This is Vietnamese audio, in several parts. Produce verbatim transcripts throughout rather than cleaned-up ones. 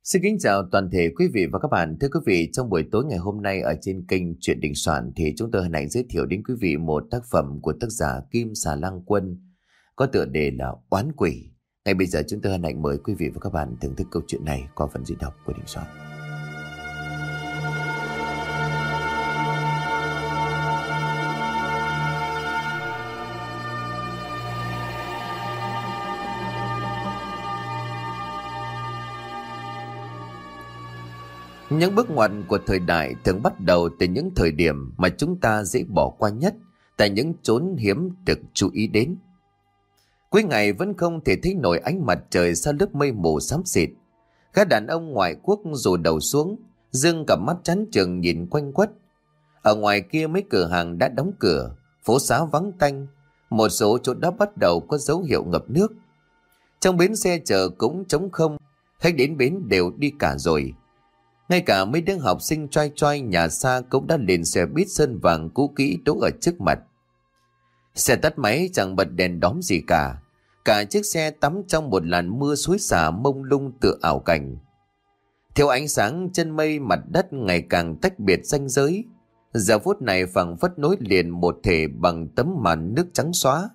Xin kính chào toàn thể quý vị và các bạn. Thưa quý vị, trong buổi tối ngày hôm nay ở trên kênh Chuyện Đình Soạn thì chúng tôi hân hạnh giới thiệu đến quý vị một tác phẩm của tác giả Kim Xà Lang Quân có tựa đề là Oán Quỷ. Ngay bây giờ chúng tôi hân hạnh mời quý vị và các bạn thưởng thức câu chuyện này qua phần diễn đọc của Đình Soạn. Những bước ngoặt của thời đại thường bắt đầu từ những thời điểm mà chúng ta dễ bỏ qua nhất, tại những chốn hiếm được chú ý đến. Cuối ngày vẫn không thể thấy nổi ánh mặt trời sau lớp mây mù xám xịt. Các đàn ông ngoại quốc rủ đầu xuống, dương cặp mắt chán chừng nhìn quanh quất. Ở ngoài kia mấy cửa hàng đã đóng cửa, phố xá vắng tanh, một số chỗ đó bắt đầu có dấu hiệu ngập nước. Trong bến xe chợ cũng trống không, khách đến bến đều đi cả rồi. Ngay cả mấy đứa học sinh choai choai nhà xa cũng đã lên xe buýt sơn vàng cũ kỹ đỗ ở trước mặt. Xe tắt máy chẳng bật đèn đóm gì cả. Cả chiếc xe tắm trong một làn mưa xối xả mông lung tựa ảo cảnh. Theo ánh sáng chân mây, mặt đất ngày càng tách biệt ranh giới. Giờ phút này phảng phất nối liền một thể bằng tấm màn nước trắng xóa.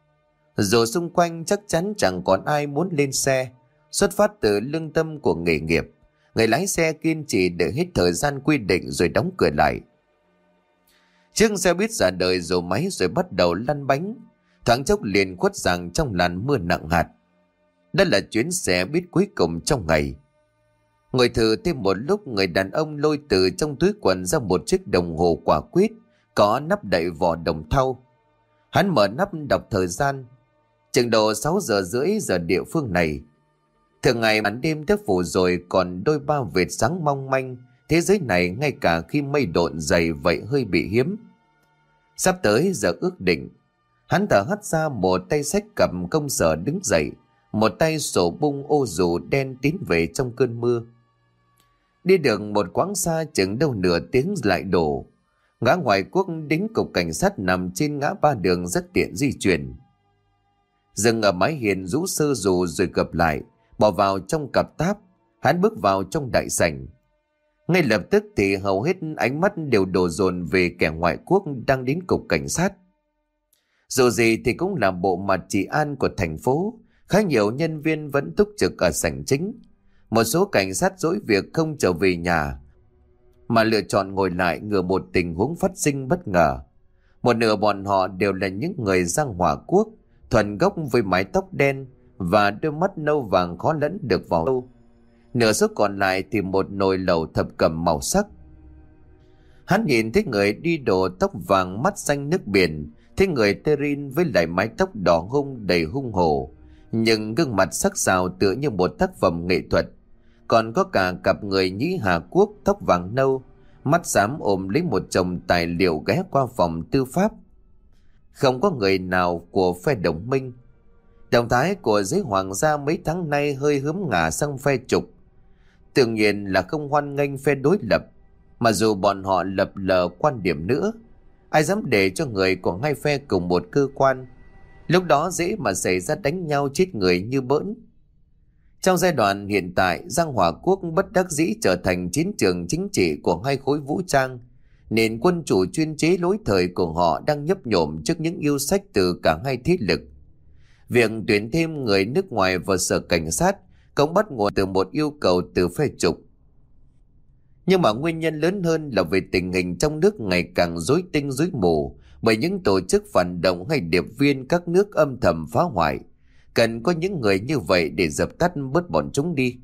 Dù xung quanh chắc chắn chẳng còn ai muốn lên xe. Xuất phát từ lương tâm của nghề nghiệp, người lái xe kiên trì đợi hết thời gian quy định rồi đóng cửa lại. Chiếc xe buýt ra đời rồ máy rồi bắt đầu lăn bánh, thoáng chốc liền khuất dạng trong làn mưa nặng hạt. Đây là chuyến xe buýt cuối cùng trong ngày. Ngồi thử thêm một lúc, người đàn ông lôi từ trong túi quần ra một chiếc đồng hồ quả quýt có nắp đậy vỏ đồng thau. Hắn mở nắp đọc thời gian, chừng độ sáu giờ rưỡi giờ địa phương này. Thường ngày màn đêm đã phủ rồi, còn đôi ba vệt sáng mong manh. Thế giới này ngay cả khi mây độn dày vậy hơi bị hiếm. Sắp tới giờ ước định, hắn thở hắt ra, một tay xách cầm công sở đứng dậy, một tay sổ bung ô dù đen tiến về trong cơn mưa. Đi được một quãng xa chừng đâu nửa tiếng lại đổ. Ngã ngoài quốc đến cục cảnh sát nằm trên ngã ba đường rất tiện di chuyển. Dừng ở mái hiên rũ sơ dù rồi gập lại, bỏ vào trong cặp táp. Hắn bước vào trong đại sảnh. Ngay lập tức thì hầu hết ánh mắt đều đổ dồn về kẻ ngoại quốc đang đến cục cảnh sát. Dù gì thì cũng là bộ mặt trị an của thành phố. Khá nhiều nhân viên vẫn túc trực ở sảnh chính. Một số cảnh sát dỗi việc không trở về nhà, mà lựa chọn ngồi lại ngừa một tình huống phát sinh bất ngờ. Một nửa bọn họ đều là những người giang hỏa quốc, thuần gốc với mái tóc đen và đôi mắt nâu vàng khó lẫn được vào đâu. Nửa số còn lại thì một nồi lẩu thập cẩm màu sắc. Hắn nhìn thấy người đi đồ tóc vàng mắt xanh nước biển, thấy người Terin với lại mái tóc đỏ hung đầy hung hồ, nhưng gương mặt sắc sảo tựa như một tác phẩm nghệ thuật. Còn có cả cặp người Nhĩ Hà Quốc tóc vàng nâu, mắt xám ôm lấy một chồng tài liệu ghé qua phòng tư pháp. Không có người nào của phe đồng minh. Động thái của giới hoàng gia mấy tháng nay hơi hướng ngả sang phe trục. Tự nhiên là không hoan nghênh phe đối lập, mà dù bọn họ lập lờ quan điểm nữa, ai dám để cho người của hai phe cùng một cơ quan. Lúc đó dễ mà xảy ra đánh nhau chết người như bỡn. Trong giai đoạn hiện tại, Giang Hòa Quốc bất đắc dĩ trở thành chiến trường chính trị của hai khối vũ trang, nên quân chủ chuyên chế lối thời của họ đang nhấp nhổm trước những yêu sách từ cả hai thế lực. Việc tuyển thêm người nước ngoài vào sở cảnh sát cũng bắt nguồn từ một yêu cầu từ phe trục. Nhưng mà nguyên nhân lớn hơn là về tình hình trong nước ngày càng rối tinh rối mù bởi những tổ chức phản động hay điệp viên các nước âm thầm phá hoại. Cần có những người như vậy để dập tắt bớt bọn chúng đi.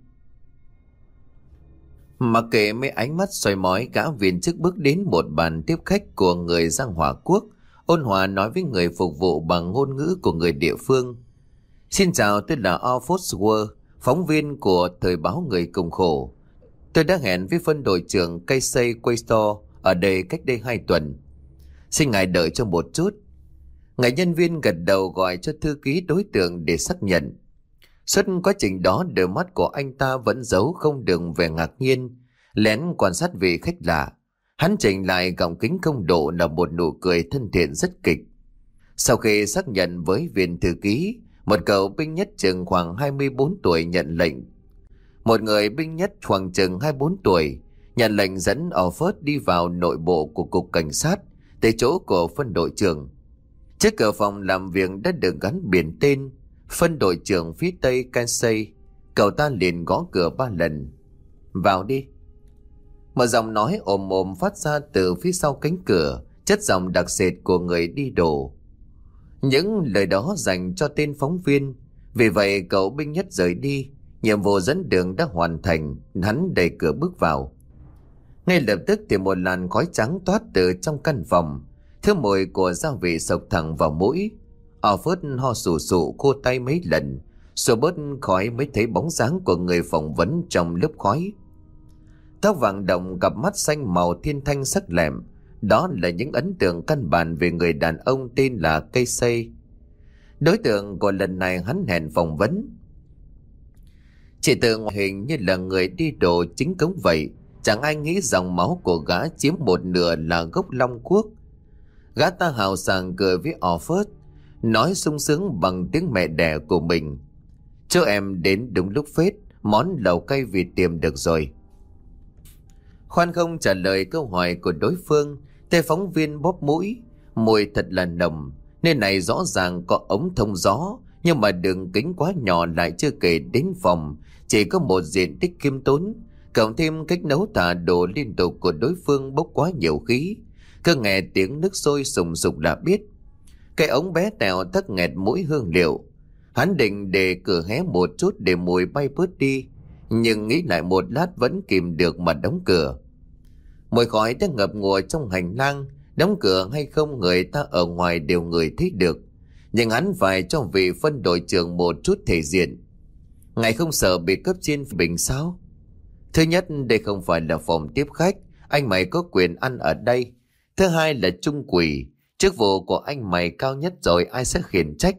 Mặc kệ mấy ánh mắt soi mói, gã viên chức bước đến một bàn tiếp khách của người Giang Hòa Quốc, ôn hòa nói với người phục vụ bằng ngôn ngữ của người địa phương. Xin chào, tôi là Alphonse Ward, phóng viên của thời báo Người Cùng Khổ. Tôi đã hẹn với phân đội trưởng Casey Quaystor ở đây cách đây hai tuần. Xin ngài đợi cho một chút. Ngài nhân viên gật đầu gọi cho thư ký đối tượng để xác nhận. Suốt quá trình đó, đôi mắt của anh ta vẫn giấu không được vẻ ngạc nhiên, lén quan sát vị khách lạ. Hắn chỉnh lại gọng kính không độ là một nụ cười thân thiện rất kịch. Sau khi xác nhận với viên thư ký, một cậu binh nhất chừng khoảng hai mươi bốn tuổi nhận lệnh. Một người binh nhất khoảng chừng hai mươi bốn tuổi nhận lệnh dẫn Alfred đi vào nội bộ của cục cảnh sát, tới chỗ của phân đội trưởng. Trước cửa phòng làm việc đã được gắn biển tên phân đội trưởng phía tây Kansai. Cậu ta liền gõ cửa ba lần. Vào đi. Một giọng nói ồm ồm phát ra từ phía sau cánh cửa, chất giọng đặc sệt của người đi đồ. Những lời đó dành cho tên phóng viên. Vì vậy cậu binh nhất rời đi. Nhiệm vụ dẫn đường đã hoàn thành. Hắn đẩy cửa bước vào. Ngay lập tức thì một làn khói trắng toát từ trong căn phòng. Thứ mùi của gia vị sộc thẳng vào mũi. Alfred ho sù sụ khô tay mấy lần, xua bớt khói mới thấy bóng dáng của người phỏng vấn trong lớp khói. Tóc vàng đồng, cặp mắt xanh màu thiên thanh sắc lẹm. Đó là những ấn tượng căn bản về người đàn ông tên là Casey. Đối tượng của lần này hắn hẹn phỏng vấn chỉ từ ngoại hình như là người đi đồ chính cống vậy. Chẳng ai nghĩ dòng máu của gã chiếm một nửa là gốc Long Quốc. Gã ta hào sảng cười với Alfred, nói sung sướng bằng tiếng mẹ đẻ của mình. Cho em đến đúng lúc phết, món lẩu cay vịt tiềm được rồi. Khoan không trả lời câu hỏi của đối phương, tay phóng viên bóp mũi. Mùi thật là nồng. Nơi này rõ ràng có ống thông gió, nhưng mà đường kính quá nhỏ, lại chưa kể đến phòng chỉ có một diện tích khiêm tốn, cộng thêm cách nấu thả đồ liên tục của đối phương bốc quá nhiều khí. Cứ nghe tiếng nước sôi sùng sục đã biết cái ống bé tẹo tắc nghẹt mũi hương liệu. Hắn định để cửa hé một chút để mùi bay bớt đi, nhưng nghĩ lại một lát vẫn kìm được mà đóng cửa. Mùi khói đã ngập ngùa trong hành lang. Đóng cửa hay không người ta ở ngoài đều ngửi thấy được, nhưng hắn phải cho vị phân đội trưởng một chút thể diện. Ngài không sợ bị cấp trên bình sao? Thứ nhất, đây không phải là phòng tiếp khách, anh mày có quyền ăn ở đây. Thứ hai là trung quỷ, chức vụ của anh mày cao nhất rồi, ai sẽ khiển trách?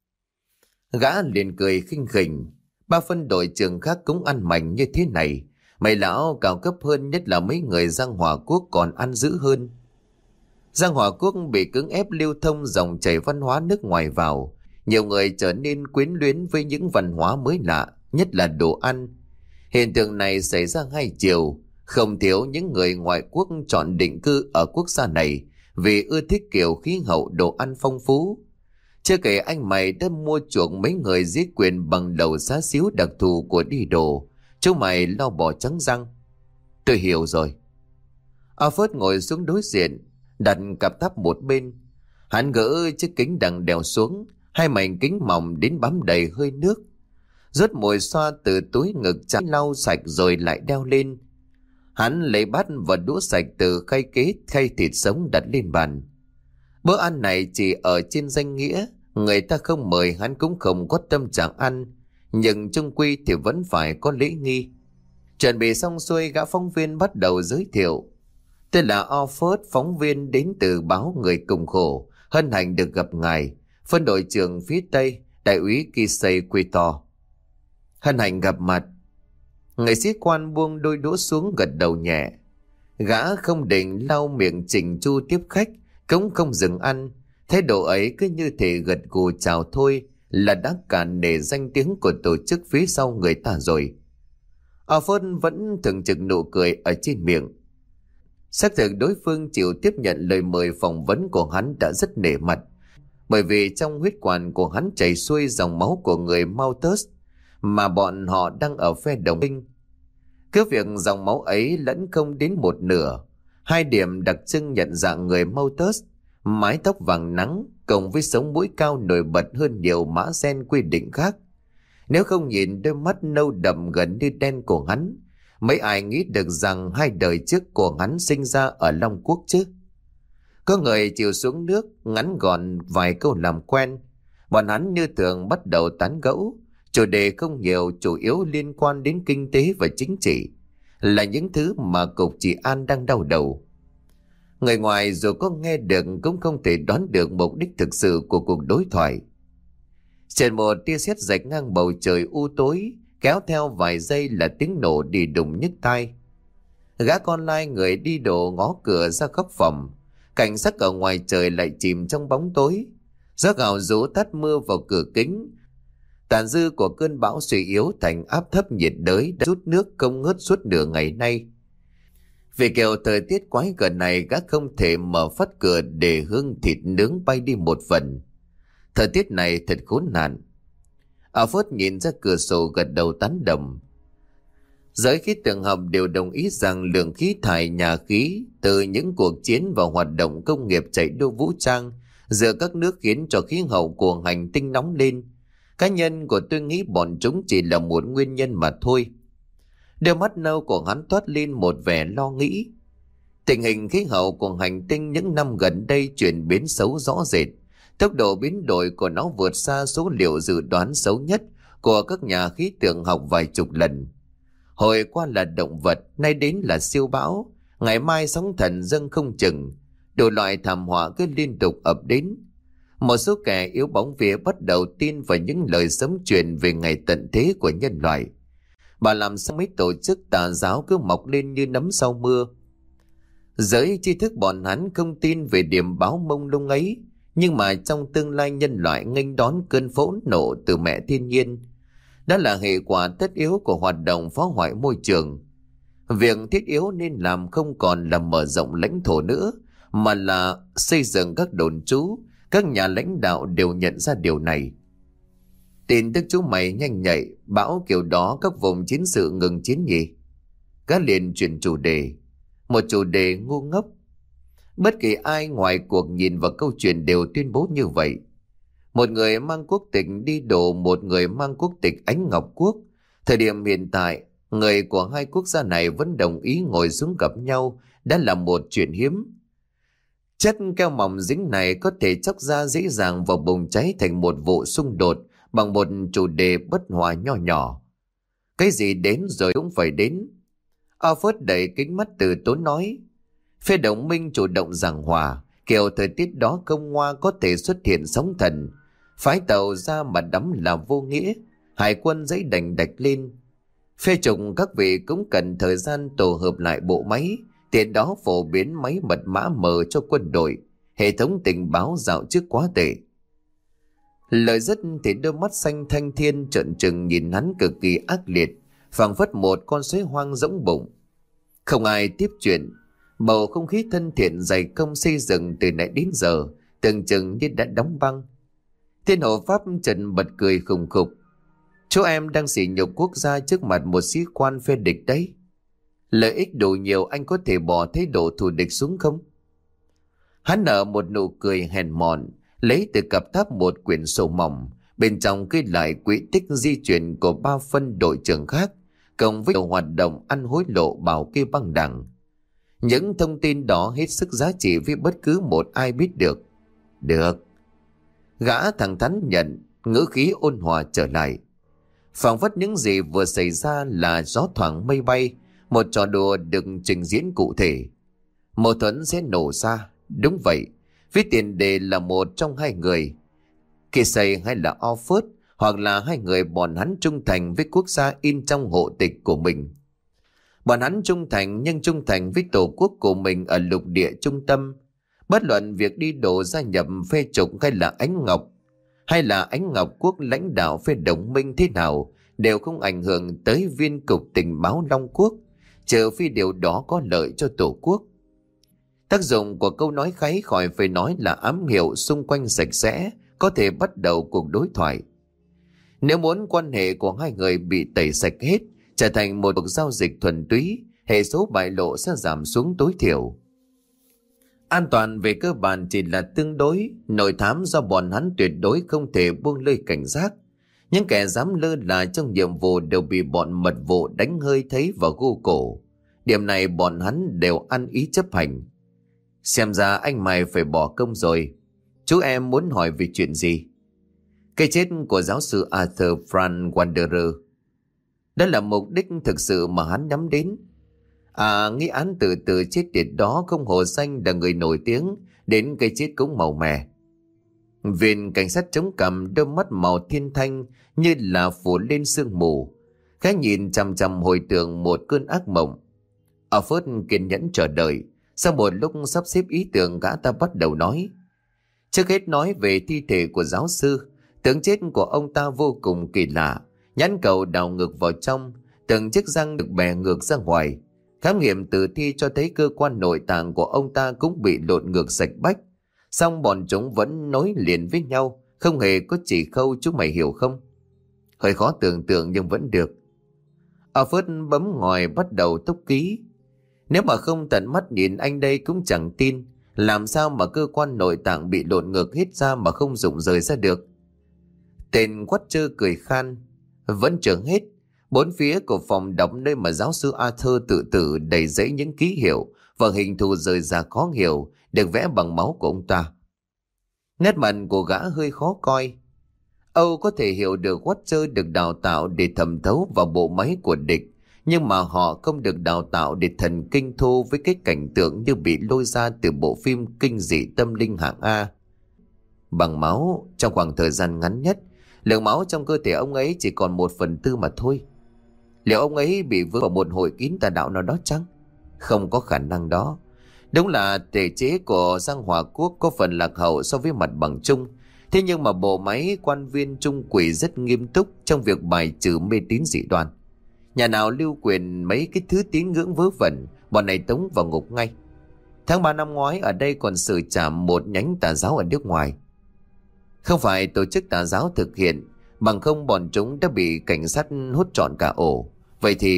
Gã liền cười khinh khỉnh. Ba phân đội trưởng khác cũng ăn mảnh như thế này. Mày lão cao cấp hơn, nhất là mấy người Giang Hòa Quốc còn ăn dữ hơn. Giang Hòa Quốc bị cưỡng ép lưu thông dòng chảy văn hóa nước ngoài vào. Nhiều người trở nên quyến luyến với những văn hóa mới lạ, nhất là đồ ăn. Hiện tượng này xảy ra hai chiều. Không thiếu những người ngoại quốc chọn định cư ở quốc gia này vì ưa thích kiểu khí hậu đồ ăn phong phú. Chưa kể anh mày đã mua chuộc mấy người giết quyền bằng đầu xá xíu đặc thù của đi đồ. Chúng mày lo bỏ trắng răng. Tôi hiểu rồi. Alfred ngồi xuống đối diện, đặt cặp tháp một bên. Hắn gỡ chiếc kính đằng đèo xuống, hai mảnh kính mỏng đến bám đầy hơi nước. Rút mồi xoa từ túi ngực trắng, lau sạch rồi lại đeo lên. Hắn lấy bát và đũa sạch từ khay kế khay thịt sống đặt lên bàn. Bữa ăn này chỉ ở trên danh nghĩa, người ta không mời hắn cũng không có tâm trạng ăn, nhưng chung quy thì vẫn phải có lễ nghi. Chuẩn bị xong xuôi, gã phóng viên bắt đầu giới thiệu. Tôi là Alfred, phóng viên đến từ báo Người Cùng Khổ, hân hạnh được gặp ngài, phân đội trưởng phía Tây, đại úy Kisei Quito. Hân hạnh gặp mặt. Người sĩ quan buông đôi đũa xuống, gật đầu nhẹ. Gã không định lau miệng chỉnh chu tiếp khách, cũng không dừng ăn. Thái độ ấy cứ như thể gật gù chào thôi là đã cản nể danh tiếng của tổ chức phía sau người ta rồi. Alfred vẫn thường trực nụ cười ở trên miệng. Xác thực đối phương chịu tiếp nhận lời mời phỏng vấn của hắn đã rất nể mặt, bởi vì trong huyết quản của hắn chảy xuôi dòng máu của người Malthus, mà bọn họ đang ở phe đồng minh. Cứ việc dòng máu ấy lẫn không đến một nửa. Hai điểm đặc trưng nhận dạng người Malthus: mái tóc vàng nắng cộng với sống mũi cao nổi bật hơn nhiều mã gen quy định khác. Nếu không nhìn đôi mắt nâu đậm gần như đen của hắn, mấy ai nghĩ được rằng hai đời trước của hắn sinh ra ở Long Quốc chứ? Có người chịu xuống nước, ngắn gọn vài câu làm quen. Bọn hắn như thường bắt đầu tán gẫu. Chủ đề không nhiều, chủ yếu liên quan đến kinh tế và chính trị, là những thứ mà cục trị an đang đau đầu. Người ngoài dù có nghe được cũng không thể đoán được mục đích thực sự của cuộc đối thoại. Trên một tia sét rạch ngang bầu trời u tối, kéo theo vài giây là tiếng nổ đi đùng nhức tai. Gã con lai người đi đồ ngó cửa ra góc phòng. Cảnh sắc ở ngoài trời lại chìm trong bóng tối. Gió gào rú tắt mưa vào cửa kính. Tàn dư của cơn bão suy yếu thành áp thấp nhiệt đới đã rút nước không ngớt suốt nửa ngày nay. Vì kiểu thời tiết quái gở này, gã không thể mở phát cửa để hương thịt nướng bay đi một phần. Thời tiết này thật khốn nạn. Alfred nhìn ra cửa sổ gật đầu tán đồng. Giới khí tượng học đều đồng ý rằng lượng khí thải nhà khí từ những cuộc chiến và hoạt động công nghiệp chạy đua vũ trang giữa các nước khiến cho khí hậu của hành tinh nóng lên. Cá nhân của tôi nghĩ bọn chúng chỉ là một nguyên nhân mà thôi. Đôi mắt nâu của hắn toát lên một vẻ lo nghĩ. Tình hình khí hậu của hành tinh những năm gần đây chuyển biến xấu rõ rệt. Tốc độ biến đổi của nó vượt xa số liệu dự đoán xấu nhất của các nhà khí tượng học vài chục lần. Hồi qua là động vật, nay đến là siêu bão, ngày mai sóng thần dâng không chừng, đủ loại thảm họa cứ liên tục ập đến. Một số kẻ yếu bóng vía bắt đầu tin vào những lời sấm truyền về ngày tận thế của nhân loại. Bà làm sao mấy tổ chức tà giáo cứ mọc lên như nấm sau mưa. Giới tri thức bọn hắn không tin về điểm báo mông lung ấy, nhưng mà trong tương lai nhân loại nghênh đón cơn phẫn nộ từ mẹ thiên nhiên. Đó là hệ quả tất yếu của hoạt động phá hoại môi trường. Việc thiết yếu nên làm không còn là mở rộng lãnh thổ nữa, mà là xây dựng các đồn trú. Các nhà lãnh đạo đều nhận ra điều này. Tin tức chú mày nhanh nhạy, bão kiểu đó các vùng chiến sự ngừng chiến nhỉ? Gã liền chuyển chủ đề. Một chủ đề ngu ngốc. Bất kỳ ai ngoài cuộc nhìn vào câu chuyện đều tuyên bố như vậy. Một người mang quốc tịch đi đổ một người mang quốc tịch Ánh Ngọc Quốc. Thời điểm hiện tại, người của hai quốc gia này vẫn đồng ý ngồi xuống gặp nhau đã là một chuyện hiếm. Chất keo mỏng dính này có thể chóc ra dễ dàng và bùng cháy thành một vụ xung đột bằng một chủ đề bất hòa nho nhỏ. Cái gì đến rồi cũng phải đến. Alfred đẩy kính mắt từ tốn nói. Phe đồng minh chủ động giảng hòa, kiểu thời tiết đó không ngoa có thể xuất hiện sóng thần. Phái tàu ra mà đắm là vô nghĩa, hải quân dãy đành đạch lên. Phê trùng các vị cũng cần thời gian tổ hợp lại bộ máy, tiện đó phổ biến máy mật mã mở cho quân đội, hệ thống tình báo dạo trước quá tệ. Lời dứt thì đôi mắt xanh thanh thiên trợn trừng nhìn hắn cực kỳ ác liệt, phảng phất một con suối hoang rỗng bụng. Không ai tiếp chuyện, bầu không khí thân thiện dày công xây dựng từ nãy đến giờ tưởng chừng như đã đóng băng. Thiên hộ pháp Trần bật cười khùng khục. Chú em đang sỉ nhục quốc gia trước mặt một sĩ quan phe địch đấy. Lợi ích đủ nhiều, anh có thể bỏ thái độ thù địch xuống không? Hắn nở một nụ cười hèn mọn, lấy từ cặp tháp một quyển sổ mỏng, bên trong ghi lại quỹ tích di chuyển của ba phân đội trưởng khác, cộng với hoạt động ăn hối lộ bảo kê băng đảng. Những thông tin đó hết sức giá trị với bất cứ một ai biết được. Được. Gã thẳng thắn nhận, ngữ khí ôn hòa trở lại. Phảng phất những gì vừa xảy ra là gió thoảng mây bay, một trò đùa được trình diễn cụ thể. Mâu thuẫn sẽ nổ ra, đúng vậy. Với tiền đề là một trong hai người, Casey hay là Alfred, hoặc là hai người bọn hắn trung thành với quốc gia in trong hộ tịch của mình. Bọn hắn trung thành nhưng trung thành với tổ quốc của mình ở lục địa trung tâm. Bất luận việc đi đổ gia nhập phe trục hay là Ánh Ngọc, hay là Ánh Ngọc Quốc lãnh đạo phe đồng minh thế nào, đều không ảnh hưởng tới viên cục tình báo Long Quốc, trừ phi điều đó có lợi cho tổ quốc. Tác dụng của câu nói kháy khỏi phải nói là ám hiệu xung quanh sạch sẽ, có thể bắt đầu cuộc đối thoại. Nếu muốn quan hệ của hai người bị tẩy sạch hết, trở thành một cuộc giao dịch thuần túy, hệ số bại lộ sẽ giảm xuống tối thiểu. An toàn về cơ bản chỉ là tương đối, nội thám do bọn hắn tuyệt đối không thể buông lơi cảnh giác. Những kẻ dám lơ là trong nhiệm vụ đều bị bọn mật vụ đánh hơi thấy và gu cổ. Điểm này bọn hắn đều ăn ý chấp hành. Xem ra anh mày phải bỏ công rồi. Chú em muốn hỏi về chuyện gì? Cái chết của giáo sư Arthur Frank Wanderer. Đó là mục đích thực sự mà hắn nhắm đến. À, nghi án tự tử chết tiệt đó không hổ danh là người nổi tiếng, đến cái chết cũng màu mè. Viên cảnh sát chống cằm, đôi mắt màu thiên thanh như là phủ lên sương mù. Khá nhìn chằm chằm hồi tưởng một cơn ác mộng. Ở phớt kiên nhẫn chờ đợi. Sau một lúc sắp xếp ý tưởng, gã ta bắt đầu nói. Trước hết nói về thi thể của giáo sư, Tướng chết của ông ta vô cùng kỳ lạ, nhãn cầu đào ngược vào trong, từng chiếc răng được bè ngược ra ngoài. Khám nghiệm tử thi cho thấy cơ quan nội tạng của ông ta cũng bị lột ngược sạch bách. Song bọn chúng vẫn nối liền với nhau, không hề có chỉ khâu, chúng mày hiểu không? Hơi khó tưởng tượng nhưng vẫn được. Alfred bấm ngòi bắt đầu túc ký. Nếu mà không tận mắt nhìn anh đây cũng chẳng tin. Làm sao mà cơ quan nội tạng bị lộn ngược hết ra mà không rụng rời ra được? Tên Watcher cười khan. Vẫn chưa hết. Bốn phía của phòng đọc nơi mà giáo sư Arthur tự tử đầy giấy những ký hiệu và hình thù rời ra khó hiểu được vẽ bằng máu của ông ta. Nét mặt của gã hơi khó coi. Âu có thể hiểu được Watcher được đào tạo để thẩm thấu vào bộ máy của địch, nhưng mà họ không được đào tạo để thần kinh thô với cái cảnh tượng như bị lôi ra từ bộ phim kinh dị tâm linh hạng A. Bằng máu, trong khoảng thời gian ngắn nhất, lượng máu trong cơ thể ông ấy chỉ còn một phần tư mà thôi. Liệu ông ấy bị vướng vào một hội kín tà đạo nào đó chăng? Không có khả năng đó. Đúng là thể chế của Giang Hòa Quốc có phần lạc hậu so với mặt bằng chung. Thế nhưng mà bộ máy quan viên trung quỷ rất nghiêm túc trong việc bài trừ mê tín dị đoan. Nhà nào lưu quyền mấy cái thứ tín ngưỡng vớ vẩn, bọn này tống vào ngục ngay. Tháng ba năm ngoái ở đây còn xử trảm một nhánh tà giáo ở nước ngoài. Không phải tổ chức tà giáo thực hiện, bằng không bọn chúng đã bị cảnh sát hút trọn cả ổ. Vậy thì...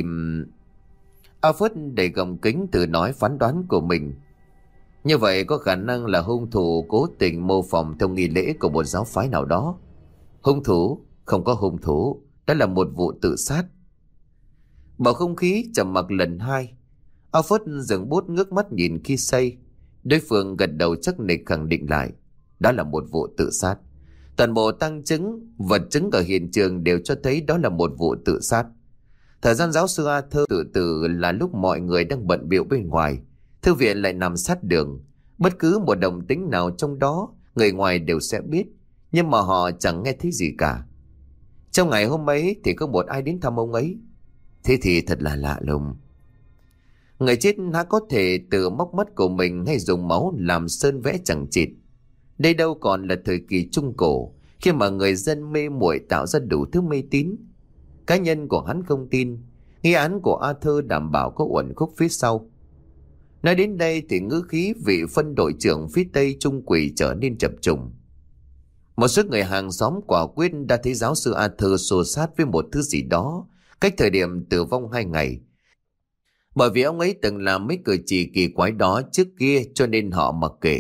Alfred đầy gồng kính tự nói phán đoán của mình. Như vậy có khả năng là hung thủ cố tình mô phỏng theo nghi lễ của một giáo phái nào đó. Hung thủ? Không có hung thủ. Đó là một vụ tự sát. Bầu không khí trầm mặc lần hai. Alfred dừng bút ngước mắt nhìn Kisei. Đối phương gật đầu chắc nịch khẳng định lại. Đó là một vụ tự sát. Toàn bộ tăng chứng, vật chứng ở hiện trường đều cho thấy đó là một vụ tự sát. Thời gian giáo sư Arthur tự tử là lúc mọi người đang bận bịu bên ngoài. Thư viện lại nằm sát đường. Bất cứ một động tĩnh nào trong đó, người ngoài đều sẽ biết. Nhưng mà họ chẳng nghe thấy gì cả. Trong ngày hôm ấy thì không một ai đến thăm ông ấy. Thế thì thật là lạ lùng. Người chết há có thể tự móc mắt của mình hay dùng máu làm sơn vẽ chẳng chịt. Đây đâu còn là thời kỳ trung cổ, khi mà người dân mê muội tạo ra đủ thứ mê tín. Cá nhân của hắn không tin. Nghi án của Arthur đảm bảo có uẩn khúc phía sau. Nói đến đây thì ngữ khí vị phân đội trưởng phía Tây Trung Quỷ trở nên chập trùng. Một số người hàng xóm quả quyết đã thấy giáo sư Arthur xô sát với một thứ gì đó cách thời điểm tử vong hai ngày. Bởi vì ông ấy từng làm mấy cử chỉ kỳ quái đó trước kia cho nên họ mặc kệ.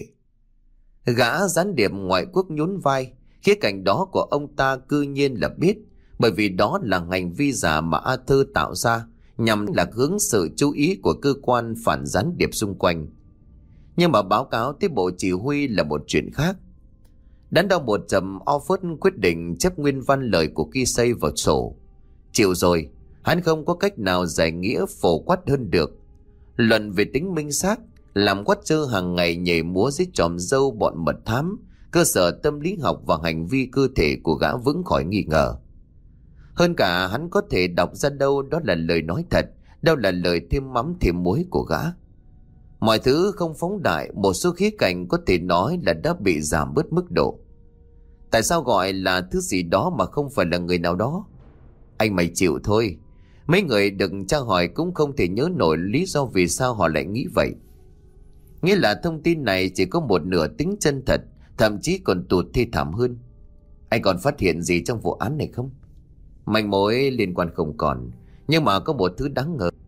Gã gián điệp ngoại quốc nhún vai. Khía cạnh đó của ông ta cư nhiên là biết, bởi vì đó là hành vi giả mà Arthur tạo ra nhằm lạc hướng sự chú ý của cơ quan phản gián điệp xung quanh. Nhưng mà báo cáo tới bộ chỉ huy là một chuyện khác. Đắn đo một chầm, Alfred quyết định chép nguyên văn lời của Kisei vào sổ. Chịu rồi, hắn không có cách nào giải nghĩa phổ quát hơn được. Luận về tính minh xác, làm Watcher hàng ngày nhảy múa dưới tròm dâu bọn mật thám, cơ sở tâm lý học và hành vi cơ thể của gã vững khỏi nghi ngờ. Hơn cả, hắn có thể đọc ra đâu đó là lời nói thật, đâu là lời thêm mắm thêm muối của gã. Mọi thứ không phóng đại, một số khía cạnh có thể nói là đã bị giảm bớt mức độ. Tại sao gọi là thứ gì đó mà không phải là người nào đó? Anh mày chịu thôi. Mấy người đừng tra hỏi cũng không thể nhớ nổi lý do vì sao họ lại nghĩ vậy. Nghĩa là thông tin này chỉ có một nửa tính chân thật, thậm chí còn tụt thê thảm hơn. Anh còn phát hiện gì trong vụ án này không? Manh mối liên quan không còn, nhưng mà có một thứ đáng ngờ.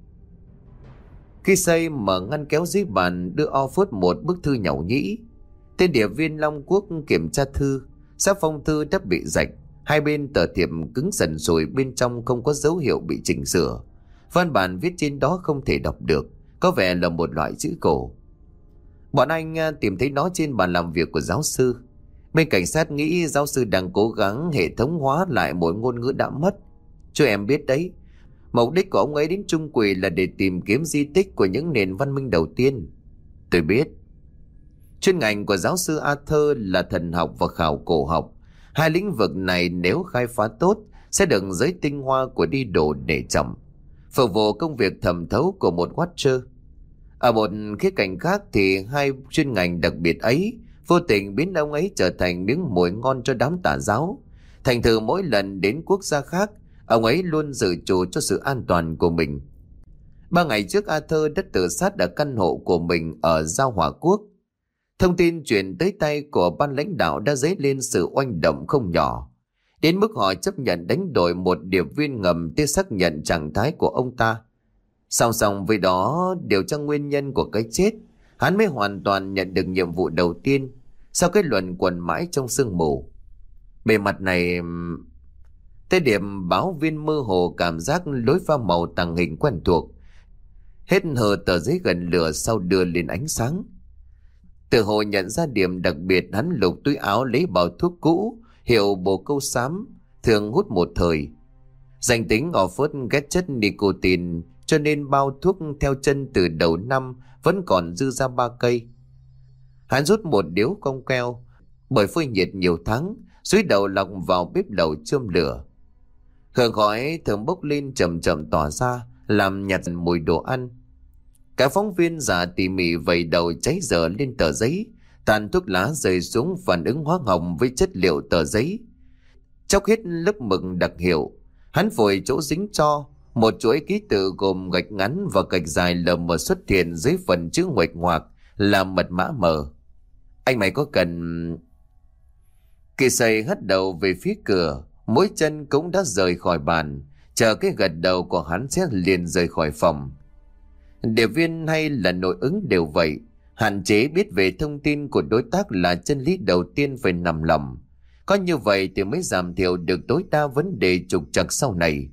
Khi xây mở ngăn kéo dưới bàn, đưa Alfred một bức thư nhàu nhĩ. Tên điệp viên Long Quốc kiểm tra thư, xác phong thư đã bị rạch, hai bên tờ thiệp cứng sần rồi, bên trong không có dấu hiệu bị chỉnh sửa. Văn bản viết trên đó không thể đọc được, có vẻ là một loại chữ cổ. Bọn anh tìm thấy nó trên bàn làm việc của giáo sư. Bên cảnh sát nghĩ giáo sư đang cố gắng hệ thống hóa lại một ngôn ngữ đã mất. Cho em biết đấy, mục đích của ông ấy đến Trung Quỷ là để tìm kiếm di tích của những nền văn minh đầu tiên. Tôi biết. Chuyên ngành của giáo sư Arthur là thần học và khảo cổ học. Hai lĩnh vực này nếu khai phá tốt sẽ được giới tinh hoa của đi đồ nể trọng, phục vụ công việc thẩm thấu của một Watcher. Ở một khía cạnh khác thì hai chuyên ngành đặc biệt ấy vô tình biến ông ấy trở thành miếng mồi ngon cho đám tà giáo, Thành thử mỗi lần đến quốc gia khác, ông ấy luôn dự trù cho sự an toàn của mình. Ba ngày trước Arthur đã tự sát ở căn hộ của mình ở Giao Hỏa Quốc. Thông tin truyền tới tay của ban lãnh đạo đã dấy lên sự oanh động không nhỏ, đến mức họ chấp nhận đánh đổi một điệp viên ngầm để xác nhận trạng thái của ông ta. Song song với đó, điều tra nguyên nhân của cái chết, hắn mới hoàn toàn nhận được nhiệm vụ đầu tiên sau cái luẩn quẩn mãi trong sương mù. Bề mặt này, tới điểm báo viên mơ hồ cảm giác lối pha màu tàng hình quen thuộc. Hết hờ tờ giấy gần lửa sau đưa lên ánh sáng. Từ hồ nhận ra điểm đặc biệt, hắn lục túi áo lấy bao thuốc cũ hiệu bồ câu xám, thường hút một thời. Danh tính Orford ghét chất nicotine, cho nên bao thuốc theo chân từ đầu năm vẫn còn dư ra ba cây. Hắn rút một điếu cong keo, bởi phơi nhiệt nhiều tháng, dưới đầu lọc vào bếp lầu châm lửa. Hương khói thơm bốc lên chậm chậm tỏa ra, làm nhạt mùi đồ ăn. Cả phóng viên giả tỉ mỉ vẩy đầu cháy dở lên tờ giấy, tàn thuốc lá rơi xuống phản ứng hóa học với chất liệu tờ giấy. Chốc hết lớp mực đặc hiệu, hắn vội chỗ dính cho một chuỗi ký tự gồm gạch ngắn và gạch dài lờ mờ xuất hiện dưới phần chữ nguệch ngoạc là mật mã mờ. Anh mày có cần... Kỳ xây hất đầu về phía cửa, mỗi chân cũng đã rời khỏi bàn, chờ cái gật đầu của hắn sẽ liền rời khỏi phòng. Điệp viên hay là nội ứng đều vậy, hạn chế biết về thông tin của đối tác là chân lý đầu tiên phải nằm lòng. Có như vậy thì mới giảm thiểu được tối đa vấn đề trục trặc sau này.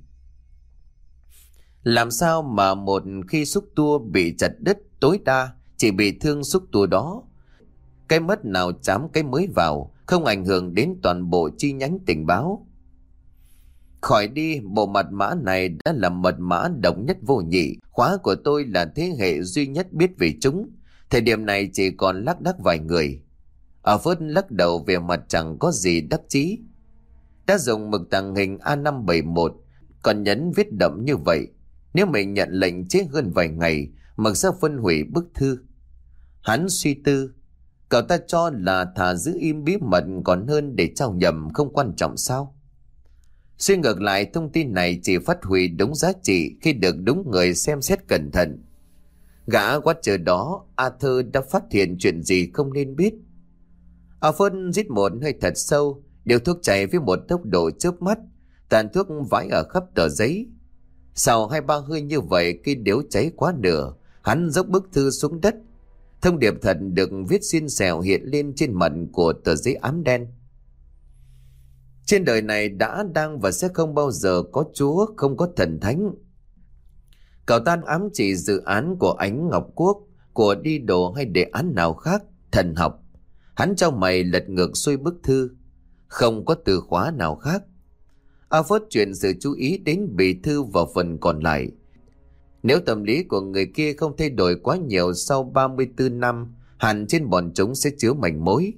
Làm sao mà một khi xúc tua bị chặt đứt, tối đa chỉ bị thương xúc tua đó, cái mất nào chám cái mới vào, không ảnh hưởng đến toàn bộ chi nhánh tình báo. Khỏi đi, bộ mật mã này đã là mật mã độc nhất vô nhị. Khóa của tôi là thế hệ duy nhất biết về chúng. Thời điểm này chỉ còn lác đác vài người. Ở Phớt lắc đầu về mặt chẳng có gì đắc chí. Đã dùng mực tàng hình A năm bảy một, còn nhấn viết đậm như vậy. Nếu mình nhận lệnh chế hơn vài ngày, mực sẽ phân hủy bức thư. Hắn suy tư, cậu ta cho là thà giữ im bí mật còn hơn để trao nhầm không quan trọng sao? Suy ngược lại, thông tin này chỉ phát huy đúng giá trị khi được đúng người xem xét cẩn thận. Gã Watcher đó, Arthur đã phát hiện chuyện gì không nên biết. Alfred rít một hơi thật sâu, điều thuốc chảy với một tốc độ chớp mắt, tàn thuốc vãi ở khắp tờ giấy. Sau hai ba hơi như vậy, khi điếu cháy quá nửa, hắn dốc bức thư xuống đất. Thông điệp thật được viết xin xèo hiện lên trên mặt của tờ giấy ám đen. Trên đời này đã, đang và sẽ không bao giờ có Chúa, không có thần thánh. Cậu ta ám chỉ dự án của Ánh Ngọc Quốc, của đi đồ hay đề án nào khác, thần học. Hắn cho mày lật ngược xuôi bức thư, không có từ khóa nào khác. Alfred chuyển sự chú ý đến bì thư vào phần còn lại. Nếu tâm lý của người kia không thay đổi quá nhiều sau ba mươi tư năm, hẳn trên bọn chúng sẽ chứa manh mối.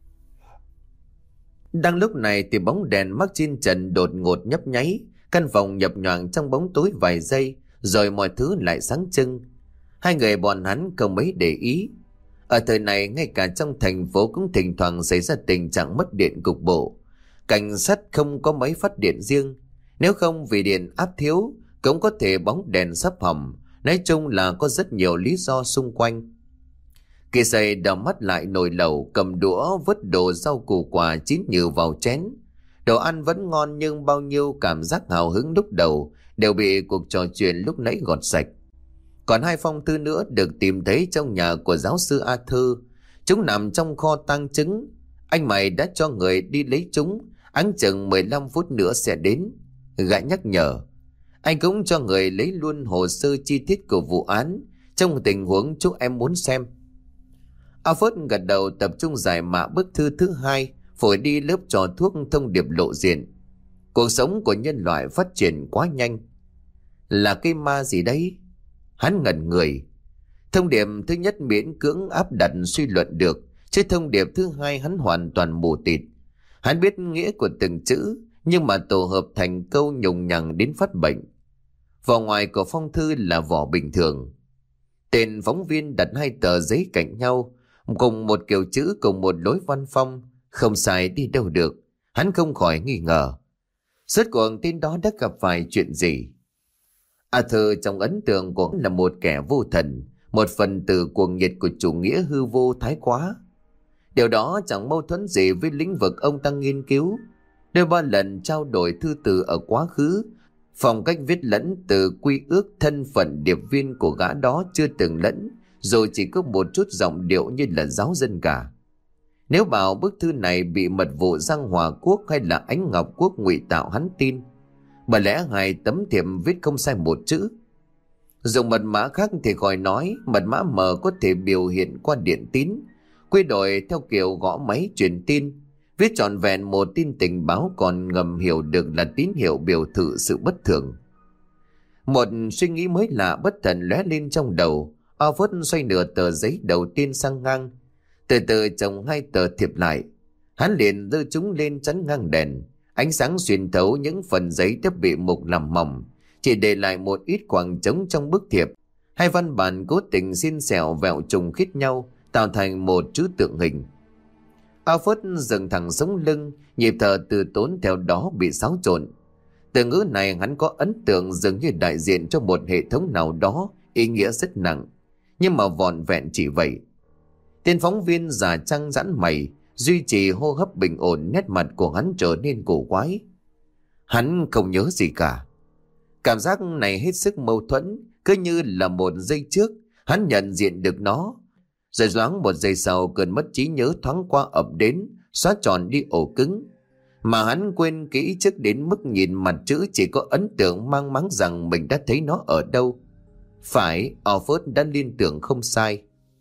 Đang lúc này thì bóng đèn mắc trên trần đột ngột nhấp nháy, căn phòng nhập nhoạng trong bóng tối vài giây, rồi mọi thứ lại sáng trưng. Hai người bọn hắn không mấy để ý. Ở thời này, ngay cả trong thành phố cũng thỉnh thoảng xảy ra tình trạng mất điện cục bộ. Cảnh sát không có máy phát điện riêng, nếu không vì điện áp thiếu, cũng có thể bóng đèn sắp hỏng. Nói chung là có rất nhiều lý do xung quanh. Kỳ xây đào mắt lại nồi lẩu, cầm đũa vớt đồ rau củ quả chín nhừ vào chén. Đồ ăn vẫn ngon, nhưng bao nhiêu cảm giác hào hứng lúc đầu đều bị cuộc trò chuyện lúc nãy gọt sạch. Còn hai phong thư nữa được tìm thấy trong nhà của giáo sư Arthur. Chúng nằm trong kho tang chứng. Anh mày đã cho người đi lấy chúng, áng chừng mười lăm phút nữa sẽ đến. Gã nhắc nhở. Anh cũng cho người lấy luôn hồ sơ chi tiết của vụ án, trong tình huống chúng em muốn xem. Alfred gật đầu, tập trung giải mã bức thư thứ hai, phổi đi lớp trò thuốc thông điệp lộ diện. Cuộc sống của nhân loại phát triển quá nhanh. Là cái ma gì đấy? Hắn ngẩn người. Thông điệp thứ nhất miễn cưỡng áp đặt suy luận được, chứ thông điệp thứ hai hắn hoàn toàn mù tịt. Hắn biết nghĩa của từng chữ, nhưng mà tổ hợp thành câu nhùng nhằng đến phát bệnh. Vỏ ngoài của phong thư là vỏ bình thường. Tên phóng viên đặt hai tờ giấy cạnh nhau, cùng một kiểu chữ, cùng một lối văn phong, không sai đi đâu được. Hắn không khỏi nghi ngờ. Rốt cuộc tên đó đã gặp phải chuyện gì? Arthur trong ấn tượng của hắn là một kẻ vô thần, một phần tử cuồng nhiệt của chủ nghĩa hư vô thái quá. Điều đó chẳng mâu thuẫn gì với lĩnh vực ông ta nghiên cứu. Đôi ba lần trao đổi thư từ ở quá khứ, phong cách viết lẫn từ quy ước thân phận điệp viên của gã đó chưa từng lẫn, rồi chỉ có một chút giọng điệu như là giáo dân cả. Nếu bảo bức thư này bị mật vụ Giang Hòa Quốc hay là Ánh Ngọc Quốc ngụy tạo, hắn tin. Bởi lẽ hai tấm thiệp viết không sai một chữ. Dùng mật mã khác thì khỏi nói, mật mã mờ có thể biểu hiện qua điện tín, quy đổi theo kiểu gõ máy truyền tin. Viết trọn vẹn một tin tình báo còn ngầm hiểu được là tín hiệu biểu thự sự bất thường. Một suy nghĩ mới lạ bất thần lóe lên trong đầu. Alfred xoay nửa tờ giấy đầu tiên sang ngang, từ từ chồng hai tờ thiệp lại. Hắn liền đưa chúng lên chắn ngang đèn. Ánh sáng xuyên thấu những phần giấy đã bị mục làm mỏng, chỉ để lại một ít khoảng trống trong bức thiệp. Hai văn bản cố tình xin xẻo vẹo trùng khít nhau, tạo thành một chữ tượng hình. Alfred dừng thẳng sống lưng, nhịp thở từ tốn theo đó bị xáo trộn. Từ ngữ này hắn có ấn tượng dường như đại diện cho một hệ thống nào đó, ý nghĩa rất nặng, nhưng mà vỏn vẹn chỉ vậy. Tên phóng viên già trăng giãn mày, duy trì hô hấp bình ổn, nét mặt của hắn trở nên cổ quái. Hắn không nhớ gì cả. Cảm giác này hết sức mâu thuẫn, cứ như là một giây trước hắn nhận diện được nó, rồi loáng một giây sau cơn mất trí nhớ thoáng qua ập đến, xóa tròn đi ổ cứng. Mà hắn quên kỹ trước đến mức nhìn mặt chữ chỉ có ấn tượng mang máng rằng mình đã thấy nó ở đâu. Phải, Alfred đã liên tưởng không sai.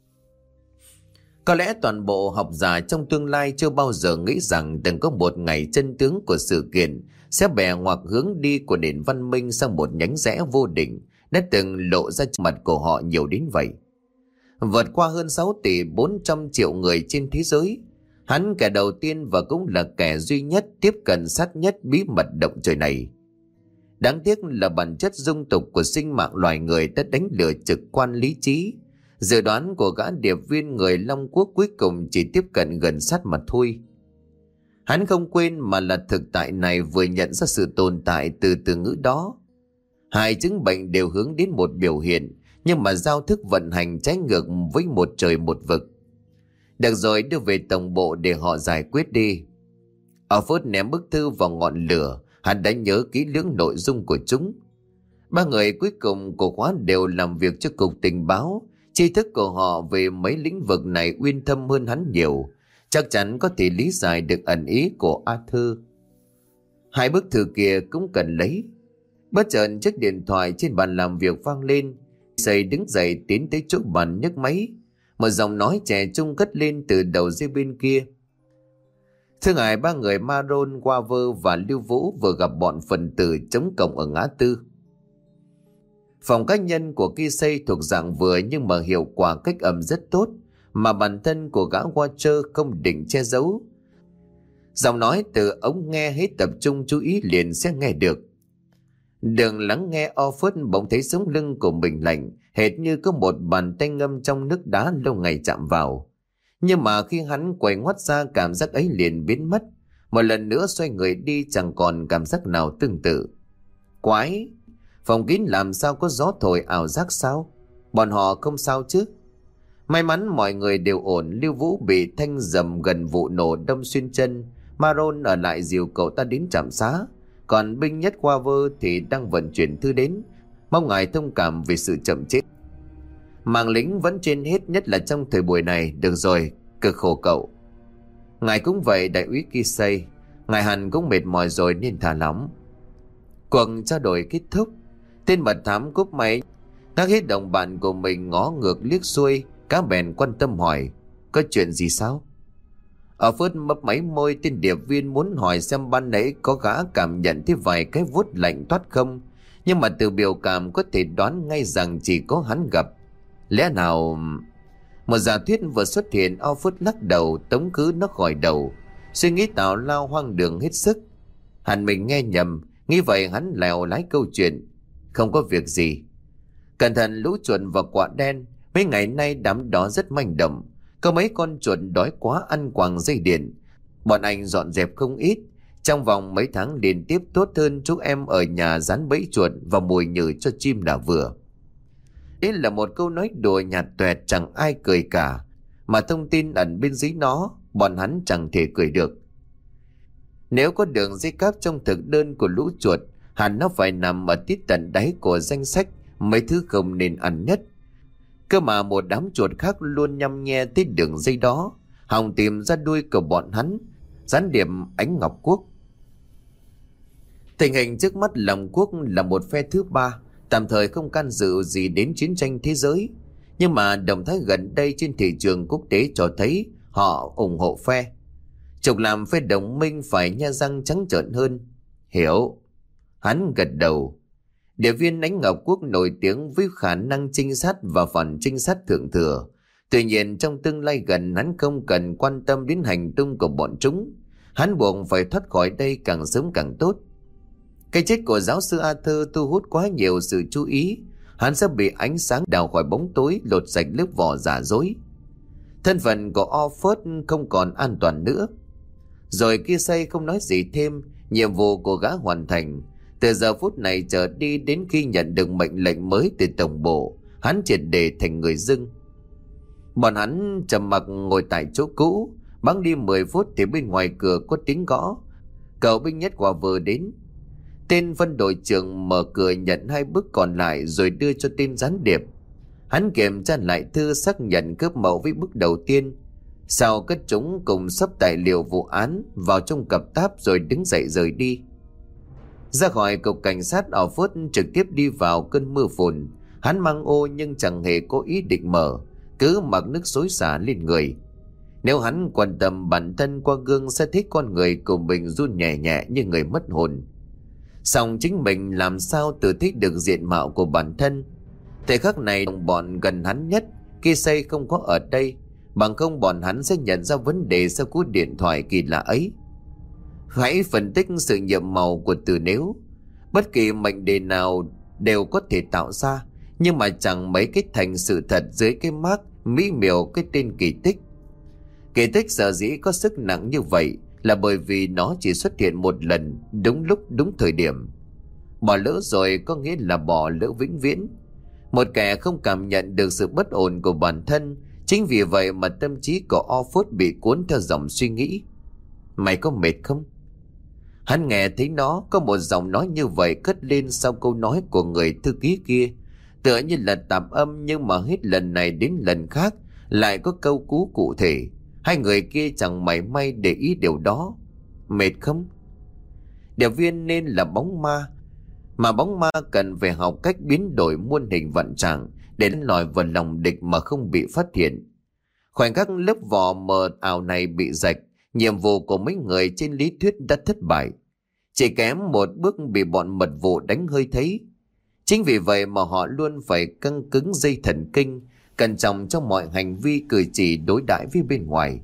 Có lẽ toàn bộ học giả trong tương lai chưa bao giờ nghĩ rằng từng có một ngày chân tướng của sự kiện sẽ bẻ ngoặt hướng đi của nền văn minh sang một nhánh rẽ vô định đã từng lộ ra mặt của họ nhiều đến vậy. Vượt qua hơn sáu tỷ bốn trăm triệu người trên thế giới, hắn kẻ đầu tiên và cũng là kẻ duy nhất tiếp cận sát nhất bí mật động trời này. Đáng tiếc là bản chất dung tục của sinh mạng loài người đã đánh lừa trực quan lý trí. Dự đoán của gã điệp viên người Long Quốc cuối cùng chỉ tiếp cận gần sát mà thôi. Hắn không quên mà là thực tại này vừa nhận ra sự tồn tại từ từ ngữ đó. Hai chứng bệnh đều hướng đến một biểu hiện, nhưng mà giao thức vận hành trái ngược với một trời một vực. Được rồi, đưa về tổng bộ để họ giải quyết đi. Alfred ném bức thư vào ngọn lửa, hắn đã nhớ kỹ lưỡng nội dung của chúng. Ba người cuối cùng của khóa đều làm việc cho cục tình báo. Tri thức của họ về mấy lĩnh vực này uyên thâm hơn hắn nhiều, chắc chắn có thể lý giải được ẩn ý của Arthur. Hai bức thư kia cũng cần lấy. Bất chợt chiếc điện thoại trên bàn làm việc vang lên. Xây đứng dậy tiến tới chỗ bàn nhấc máy. Một giọng nói trẻ trung cất lên từ đầu dây bên kia. Thưa ngài, ba người Maron, Waver và Lưu Vũ vừa gặp bọn phần tử chống cộng ở ngã tư. Phòng cá nhân của Kisei thuộc dạng vừa nhưng mà hiệu quả cách âm rất tốt, mà bản thân của gã Watcher không định che giấu. Giọng nói từ ống nghe hết tập trung chú ý liền sẽ nghe được. Đường lắng nghe, Alfred bỗng thấy sống lưng của mình lạnh, hệt như có một bàn tay ngâm trong nước đá lâu ngày chạm vào. Nhưng mà khi hắn quay ngoắt ra, cảm giác ấy liền biến mất. Một lần nữa xoay người đi, chẳng còn cảm giác nào tương tự. Quái! Phòng kín làm sao có gió thổi ảo giác sao? Bọn họ không sao chứ? May mắn mọi người đều ổn. Lưu Vũ bị thanh dầm gần vụ nổ đâm xuyên chân. Maron ở lại dìu cậu ta đến trạm xá. Còn binh nhất Waver thì đang vận chuyển thư đến, mong ngài thông cảm về sự chậm chết. Mạng lính vẫn trên hết, nhất là trong thời buổi này. Được rồi, cực khổ cậu. Ngài cũng vậy đại úy Kisei. Ngài hẳn cũng mệt mỏi rồi nên thả lỏng. Cuộc trao đổi kết thúc. Tên mật thám cúp máy, ngác hết đồng bạn của mình ngó ngược liếc xuôi. Cá bèn quan tâm hỏi, có chuyện gì sao? Ở phớt mấp máy môi, tên điệp viên muốn hỏi xem ban nãy có gã cảm nhận thấy vài cái vuốt lạnh toát không, nhưng mà từ biểu cảm có thể đoán ngay rằng chỉ có hắn gặp. Lẽ nào... Một giả thuyết vừa xuất hiện. Alfred lắc đầu tống cứ nó khỏi đầu. Suy nghĩ tào lao hoang đường hết sức. Hẳn mình nghe nhầm, nghĩ vậy hắn lèo lái câu chuyện. Không có việc gì. Cẩn thận lũ chuột và quạ đen. Mấy ngày nay đám đó rất manh động. Có mấy con chuột đói quá ăn quàng dây điện. Bọn anh dọn dẹp không ít. Trong vòng mấy tháng liên tiếp tốt hơn chú em ở nhà dán bẫy chuột và mồi nhử cho chim là vừa. Đấy là một câu nói đùa nhạt toẹt chẳng ai cười cả, mà thông tin ẩn bên dưới nó bọn hắn chẳng thể cười được. Nếu có đường dây cáp trong thực đơn của lũ chuột, hẳn nó phải nằm ở tít tận đáy của danh sách mấy thứ không nên ăn nhất. Cơ mà một đám chuột khác luôn nhăm nhe tới đường dây đó, hòng tìm ra đuôi của bọn hắn, gián điệp Ánh Ngọc Quốc. Tình hình trước mắt Long Quốc là một phe thứ ba, tạm thời không can dự gì đến chiến tranh thế giới, nhưng mà động thái gần đây trên thị trường quốc tế cho thấy họ ủng hộ phe. Trục làm phe đồng minh phải nha răng trắng trợn hơn. Hiểu. Hắn gật đầu. Điệp viên Ánh Ngọc Quốc nổi tiếng với khả năng trinh sát và phần trinh sát thượng thừa. Tuy nhiên trong tương lai gần hắn không cần quan tâm đến hành tung của bọn chúng. Hắn buộc phải thoát khỏi đây càng sớm càng tốt. Cái chết của giáo sư Arthur thu hút quá nhiều sự chú ý. Hắn sẽ bị ánh sáng đào khỏi bóng tối, lột sạch lớp vỏ giả dối. Thân phận của Orford không còn an toàn nữa. Rồi kia say không nói gì thêm. Nhiệm vụ của gã hoàn thành. Từ giờ phút này trở đi đến khi nhận được mệnh lệnh mới từ tổng bộ, hắn triệt để thành người dưng. Bọn hắn trầm mặc ngồi tại chỗ cũ. Bẵng đi mười phút thì bên ngoài cửa có tiếng gõ. Cậu binh nhất quả vừa đến. Tên phân đội trưởng mở cửa nhận hai bức còn lại rồi đưa cho tên gián điệp. Hắn kiểm tra lại thư xác nhận cướp mẫu với bức đầu tiên. Sau cất chúng cùng sắp tài liệu vụ án vào trong cặp táp rồi đứng dậy rời đi. Ra khỏi cục cảnh sát, Orford trực tiếp đi vào cơn mưa phùn. Hắn mang ô nhưng chẳng hề có ý định mở, cứ mặc nước xối xả lên người. Nếu hắn quan tâm bản thân qua gương sẽ thấy con người của mình run nhẹ nhẹ như người mất hồn. Song chính mình làm sao tự thích được diện mạo của bản thân. Thời khắc này đồng bọn gần hắn nhất, khi say không có ở đây, bằng không bọn hắn sẽ nhận ra vấn đề sau cú điện thoại kỳ lạ ấy. Hãy phân tích sự nhiệm màu của từ nếu. Bất kỳ mệnh đề nào đều có thể tạo ra, nhưng mà chẳng mấy kết thành sự thật dưới cái mác mỹ miều cái tên kỳ tích. Kỳ tích sở dĩ có sức nặng như vậy là bởi vì nó chỉ xuất hiện một lần, đúng lúc đúng thời điểm. Bỏ lỡ rồi có nghĩa là bỏ lỡ vĩnh viễn. Một kẻ không cảm nhận được sự bất ổn của bản thân, chính vì vậy mà tâm trí của Orford bị cuốn theo dòng suy nghĩ. Mày có mệt không? Hắn nghe thấy nó có một giọng nói như vậy cất lên sau câu nói của người thư ký kia, tựa như là tạp âm, nhưng mà hết lần này đến lần khác lại có câu cú cụ thể. Hai người kia chẳng mảy may để ý điều đó. Mệt không? Điệp viên nên là bóng ma, mà bóng ma cần phải học cách biến đổi muôn hình vạn trạng để lòi vào lòng địch mà không bị phát hiện. Khoảnh khắc lớp vỏ mờ ảo này bị rạch, nhiệm vụ của mấy người trên lý thuyết đã thất bại. Chỉ kém một bước bị bọn mật vụ đánh hơi thấy. Chính vì vậy mà họ luôn phải căng cứng dây thần kinh, cẩn trọng trong mọi hành vi cử chỉ đối đãi với bên ngoài.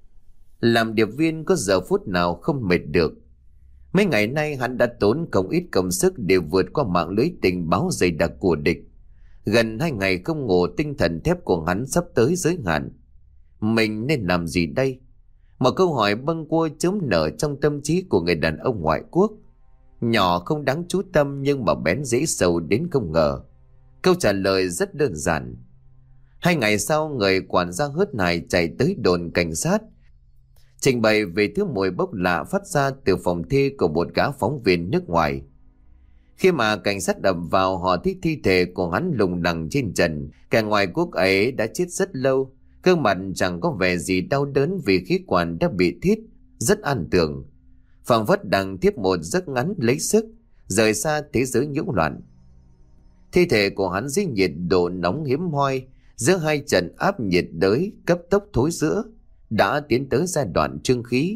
Làm điệp viên có giờ phút nào không mệt được. Mấy ngày nay hắn đã tốn không ít công sức để vượt qua mạng lưới tình báo dày đặc của địch. Gần hai ngày không ngủ, tinh thần thép của hắn sắp tới giới hạn. Mình nên làm gì đây? Một câu hỏi bâng quơ chớm nở trong tâm trí của người đàn ông ngoại quốc. Nhỏ không đáng chú tâm nhưng mà bén dễ sâu đến không ngờ. Câu trả lời rất đơn giản. Hai ngày sau, người quản gia hớt này chạy tới đồn cảnh sát, trình bày về thứ mùi bốc lạ phát ra từ phòng thi của một gã phóng viên nước ngoài. Khi mà cảnh sát đập vào, họ thấy thi thể của hắn lùng đằng trên trần. Kẻ ngoại quốc ấy đã chết rất lâu, gương mặt chẳng có vẻ gì đau đớn vì khí quản đã bị thít, rất an tường. Phảng phất đang tiếp một giấc ngắn lấy sức, rời xa thế giới nhiễu loạn. Thi thể của hắn dưới nhiệt độ nóng hiếm hoi, giữa hai trận áp nhiệt đới cấp tốc thối rữa, đã tiến tới giai đoạn trương khí.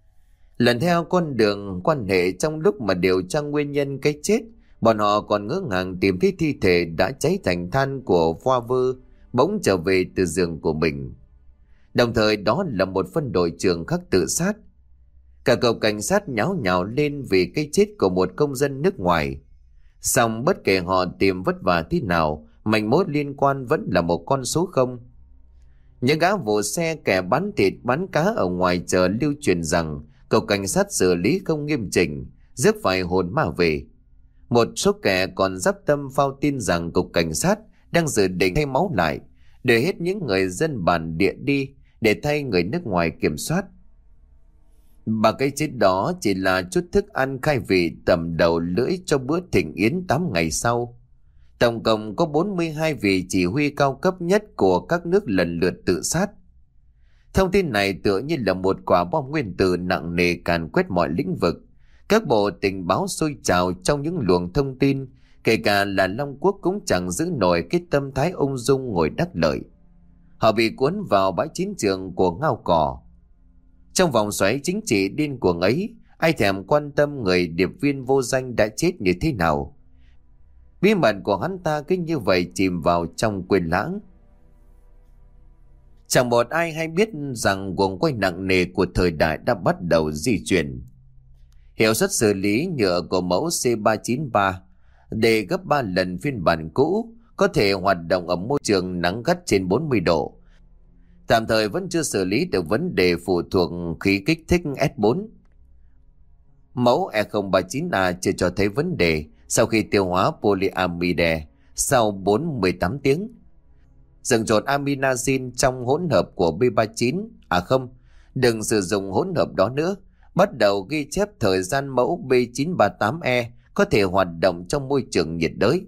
Lần theo con đường quan hệ trong lúc mà điều tra nguyên nhân cái chết, bọn họ còn ngỡ ngàng tìm thấy thi thể đã cháy thành than của Fover bỗng trở về từ giường của mình. Đồng thời đó là một phân đội trưởng khác tự sát. Cả cục cảnh sát nháo nhào lên vì cái chết của một công dân nước ngoài. Song bất kể họ tìm vất vả thế nào, manh mối liên quan vẫn là một con số không. Những gã vụ xe, kẻ bán thịt bán cá ở ngoài chợ lưu truyền rằng cậu cảnh sát xử lý không nghiêm chỉnh, rước phải hồn ma về. Một số kẻ còn dắp tâm phao tin rằng cục cảnh sát đang dự định thay máu lại, để hết những người dân bản địa đi, để thay người nước ngoài kiểm soát. Và cái chết đó chỉ là chút thức ăn khai vị tầm đầu lưỡi cho bữa thịnh yến tám ngày sau. Tổng cộng có bốn mươi hai vị chỉ huy cao cấp nhất của các nước lần lượt tự sát. Thông tin này tựa như là một quả bom nguyên tử nặng nề càn quét mọi lĩnh vực. Các bộ tình báo sôi trào trong những luồng thông tin, kể cả là Long Quốc cũng chẳng giữ nổi cái tâm thái ung dung ngồi đắc lợi. Họ bị cuốn vào bãi chiến trường của ngao cỏ. Trong vòng xoáy chính trị điên cuồng ấy, ai thèm quan tâm người điệp viên vô danh đã chết như thế nào. Bí mật của hắn ta cứ như vậy chìm vào trong quên lãng. Chẳng một ai hay biết rằng guồng quay nặng nề của thời đại đã bắt đầu di chuyển. Hiệu suất xử lý nhựa của mẫu C ba chín ba để gấp ba lần phiên bản cũ, có thể hoạt động ở môi trường nắng gắt trên bốn mươi độ. Tạm thời vẫn chưa xử lý được vấn đề phụ thuộc khí kích thích S bốn. Mẫu E không ba chín A chưa cho thấy vấn đề sau khi tiêu hóa polyamide sau bốn mươi mười tám tiếng. Dừng trộn aminazin trong hỗn hợp của B ba chín, à không, đừng sử dụng hỗn hợp đó nữa. Bắt đầu ghi chép thời gian mẫu B chín ba tám E có thể hoạt động trong môi trường nhiệt đới.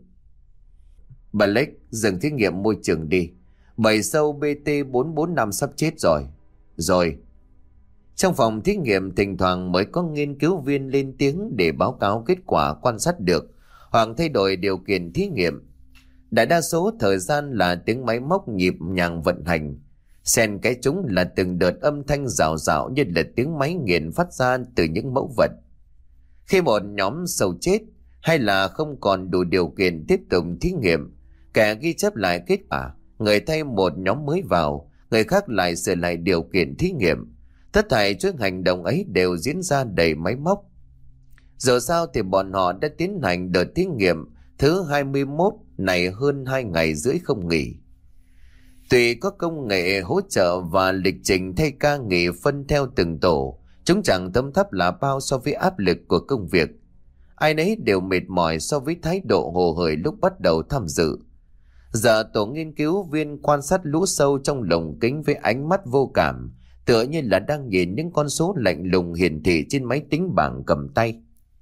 Blake, dừng thí nghiệm môi trường đi. Bầy sâu B T bốn bốn năm sắp chết rồi. Rồi. Trong phòng thí nghiệm thỉnh thoảng mới có nghiên cứu viên lên tiếng để báo cáo kết quả quan sát được hoặc thay đổi điều kiện thí nghiệm. Đại đa số thời gian là tiếng máy móc nhịp nhàng vận hành, xen cái chúng là từng đợt âm thanh rào rào như là tiếng máy nghiền phát ra từ những mẫu vật. Khi một nhóm sâu chết hay là không còn đủ điều kiện tiếp tục thí nghiệm, kẻ ghi chép lại kết quả, người thay một nhóm mới vào, người khác lại sửa lại điều kiện thí nghiệm. Tất thảy chuỗi hành động ấy đều diễn ra đầy máy móc. Giờ sao thì bọn họ đã tiến hành đợt thí nghiệm thứ hai mươi mốt này hơn hai ngày rưỡi không nghỉ. Tuy có công nghệ hỗ trợ và lịch trình thay ca nghỉ phân theo từng tổ, chúng chẳng tấm thấp là bao so với áp lực của công việc. Ai nấy đều mệt mỏi so với thái độ hồ hởi lúc bắt đầu tham dự. Giờ tổ nghiên cứu viên quan sát lũ sâu trong lồng kính với ánh mắt vô cảm, tựa như là đang nhìn những con số lạnh lùng hiển thị trên máy tính bảng cầm tay.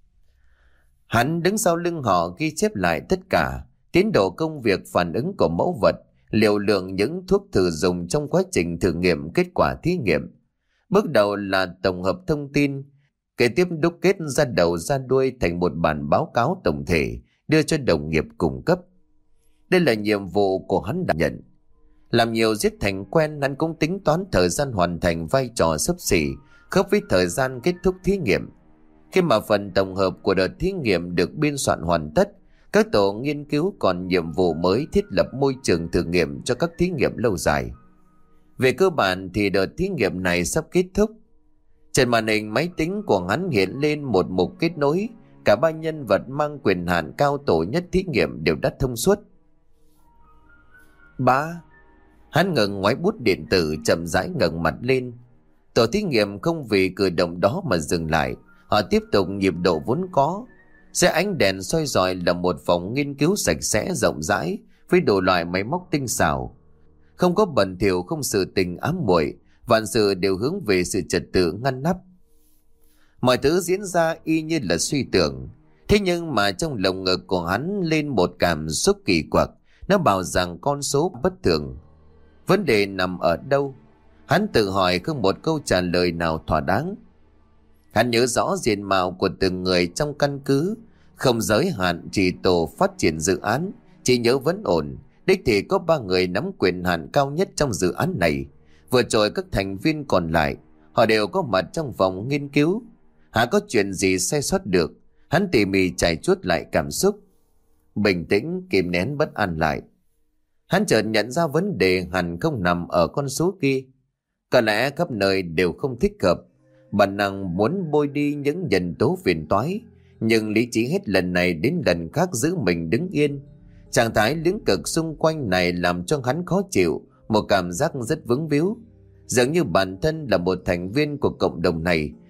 Hắn đứng sau lưng họ ghi chép lại tất cả, tiến độ công việc, phản ứng của mẫu vật, liều lượng những thuốc thử dùng trong quá trình thử nghiệm, kết quả thí nghiệm. Bước đầu là tổng hợp thông tin, kế tiếp đúc kết ra đầu ra đuôi thành một bản báo cáo tổng thể đưa cho đồng nghiệp cung cấp. Đây là nhiệm vụ của hắn đã nhận. Làm nhiều giết thành quen, hắn cũng tính toán thời gian hoàn thành vai trò xấp xỉ khớp với thời gian kết thúc thí nghiệm. Khi mà phần tổng hợp của đợt thí nghiệm được biên soạn hoàn tất, các tổ nghiên cứu còn nhiệm vụ mới thiết lập môi trường thử nghiệm cho các thí nghiệm lâu dài. Về cơ bản thì đợt thí nghiệm này sắp kết thúc. Trên màn hình máy tính của hắn hiện lên một mục kết nối. Cả ba nhân vật mang quyền hạn cao tổ nhất thí nghiệm đều đã thông suốt. Ba. Hắn ngừng ngoáy bút điện tử, chậm rãi ngẩng mặt lên. Tổ thí nghiệm không vì cử động đó mà dừng lại. Họ tiếp tục nhịp độ vốn có. Xe ánh đèn soi rọi là một phòng nghiên cứu sạch sẽ rộng rãi với đủ loại máy móc tinh xảo. Không có bẩn thỉu, không sự tình ám muội, vạn sự đều hướng về sự trật tự ngăn nắp. Mọi thứ diễn ra y như là suy tưởng. Thế nhưng mà trong lồng ngực của hắn lên một cảm xúc kỳ quặc. Nó bảo rằng con số bất thường. Vấn đề nằm ở đâu? Hắn tự hỏi không một câu trả lời nào thỏa đáng. Hắn nhớ rõ diện mạo của từng người trong căn cứ, không giới hạn chỉ tổ phát triển dự án, chỉ nhớ vẫn ổn. Đích thì có ba người nắm quyền hạn cao nhất trong dự án này, vượt trội các thành viên còn lại. Họ đều có mặt trong phòng nghiên cứu. Hả có chuyện gì sai sót được? Hắn tỉ mỉ trải chuốt lại cảm xúc, bình tĩnh kìm nén bất an lại. Hắn chợt nhận ra vấn đề hẳn không nằm ở con số kia. Có lẽ khắp nơi đều không thích hợp. Bản năng muốn bôi đi những nhân tố phiền toái, nhưng lý trí hết lần này đến lần khác giữ mình đứng yên. Trạng thái lưỡng cực xung quanh này làm cho hắn khó chịu, một cảm giác rất vướng víu. Dường như bản thân là một thành viên của cộng đồng này,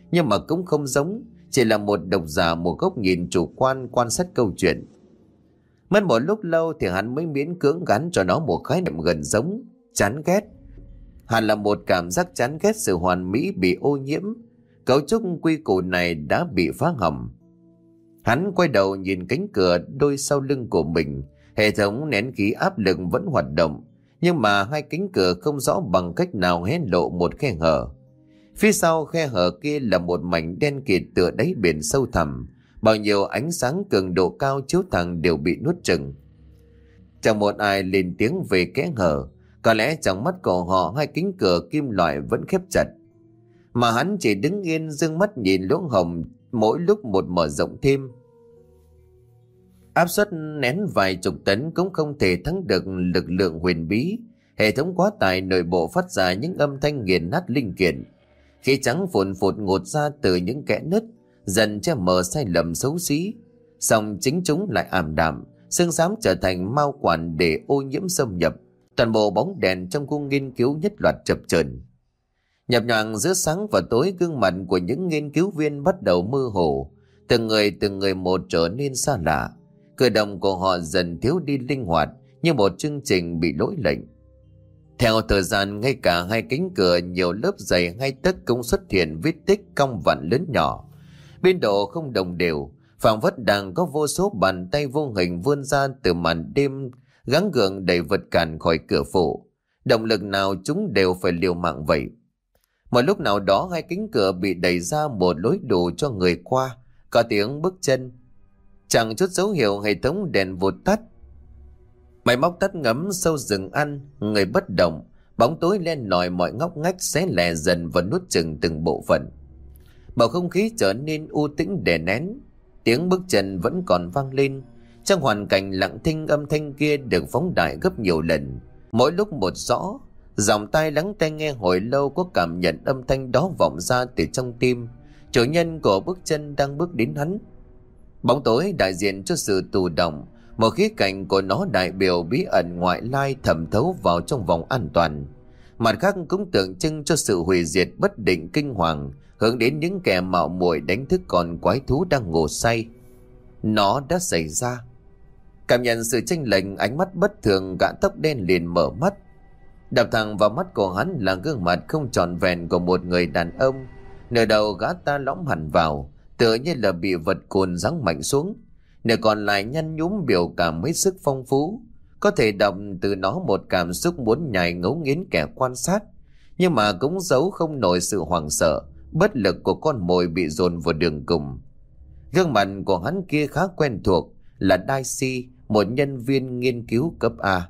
nhưng mà cũng không giống, chỉ là một độc giả một góc nhìn chủ quan quan sát câu chuyện. Mất một lúc lâu thì hắn mới miễn cưỡng gắn cho nó một khái niệm gần giống: chán ghét. Hẳn là một cảm giác chán ghét sự hoàn mỹ bị ô nhiễm. Cấu trúc quy củ này đã bị phá hỏng. Hắn quay đầu nhìn cánh cửa đôi sau lưng của mình. Hệ thống nén khí áp lực vẫn hoạt động, nhưng mà hai cánh cửa không rõ bằng cách nào hé lộ một khe hở. Phía sau khe hở kia là một mảnh đen kịt tựa đáy biển sâu thẳm. Bao nhiêu ánh sáng cường độ cao chiếu thẳng đều bị nuốt chửng. Chẳng một ai lên tiếng về kẽ hở. Có lẽ trong mắt của họ hai cánh cửa kim loại vẫn khép chặt, mà hắn chỉ đứng yên dương mắt nhìn lỗ hổng mỗi lúc một mở rộng thêm. Áp suất nén vài chục tấn cũng không thể thắng được lực lượng huyền bí. Hệ thống quá tải nội bộ phát ra những âm thanh nghiền nát linh kiện. Khí trắng phồn phụt ngột ra từ những kẽ nứt, dần che mờ sai lầm xấu xí. Song chính chúng lại ảm đạm, xương xám trở thành mao quản để ô nhiễm xâm nhập. Toàn bộ bóng đèn trong khu nghiên cứu nhất loạt chập chờn. Nhập nhằng giữa sáng và tối, gương mặt của những nghiên cứu viên bắt đầu mơ hồ. Từng người từng người một trở nên xa lạ. Cử động của họ dần thiếu đi linh hoạt, như một chương trình bị lỗi lệnh. Theo thời gian, ngay cả hai cánh cửa nhiều lớp dày hai tấc cũng xuất hiện vết tích cong vặn lớn nhỏ. Biên độ không đồng đều, phảng phất đang có vô số bàn tay vô hình vươn ra từ màn đêm, gắng gượng đẩy vật cản khỏi cửa phụ. Động lực nào chúng đều phải liều mạng vậy. Một lúc nào đó hai cánh cửa bị đẩy ra một lối đủ cho người qua. Có tiếng bước chân. Chẳng chút dấu hiệu hệ thống đèn vụt tắt. Máy móc tắt ngấm sâu rừng ăn. Người bất động. Bóng tối len lỏi mọi ngóc ngách, xé lè dần và nuốt chửng từng bộ phận. Bầu không khí trở nên u tĩnh đè nén. Tiếng bước chân vẫn còn vang lên. Trong hoàn cảnh lặng thinh, âm thanh kia được phóng đại gấp nhiều lần, mỗi lúc một rõ. Dòng tai lắng tai nghe hồi lâu có cảm nhận âm thanh đó vọng ra từ trong tim. Chủ nhân của bước chân đang bước đến hắn. Bóng tối đại diện cho sự tù động, một khía cạnh của nó đại biểu bí ẩn ngoại lai thẩm thấu vào trong vòng an toàn. Mặt khác cũng tượng trưng cho sự hủy diệt bất định kinh hoàng, hướng đến những kẻ mạo muội đánh thức con quái thú đang ngủ say. Nó đã xảy ra. Cảm nhận sự chênh lệch, ánh mắt bất thường, gã tóc đen liền mở mắt. Đập thẳng vào mắt của hắn là gương mặt không trọn vẹn của một người đàn ông. Nửa đầu gã ta lõm hẳn vào, tựa như là bị vật cồn giáng mạnh xuống. Nửa còn lại nhăn nhúm, biểu cảm hết sức phong phú. Có thể đọc từ nó một cảm xúc muốn nhai ngấu nghiến kẻ quan sát, nhưng mà cũng giấu không nổi sự hoảng sợ, bất lực của con mồi bị dồn vào đường cùng. Gương mặt của hắn kia khá quen thuộc, là Daisy, một nhân viên nghiên cứu cấp A.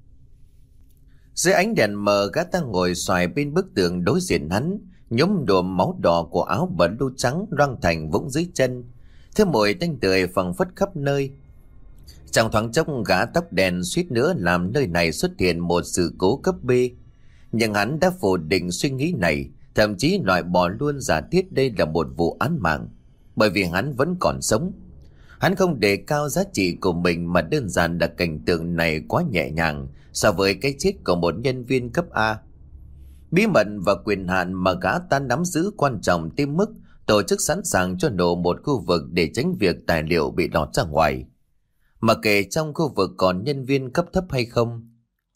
Dưới ánh đèn mờ, gã ta ngồi xoài bên bức tường đối diện hắn, nhúm đùm máu đỏ của áo blue trắng loang thành vũng dưới chân, thứ mùi tanh tưởi phăng phất khắp nơi. Trong thoáng chốc, gã tóc đen suýt nữa làm nơi này xuất hiện một sự cố cấp B, nhưng hắn đã phủ định suy nghĩ này, thậm chí loại bỏ luôn giả thiết đây là một vụ án mạng, bởi vì hắn vẫn còn sống. Hắn không đề cao giá trị của mình, mà đơn giản là cảnh tượng này quá nhẹ nhàng so với cái chết của một nhân viên cấp A. Bí mật và quyền hạn mà gã ta nắm giữ quan trọng tới mức tổ chức sẵn sàng cho nổ một khu vực để tránh việc tài liệu bị lọt ra ngoài, mà kể trong khu vực còn nhân viên cấp thấp hay không.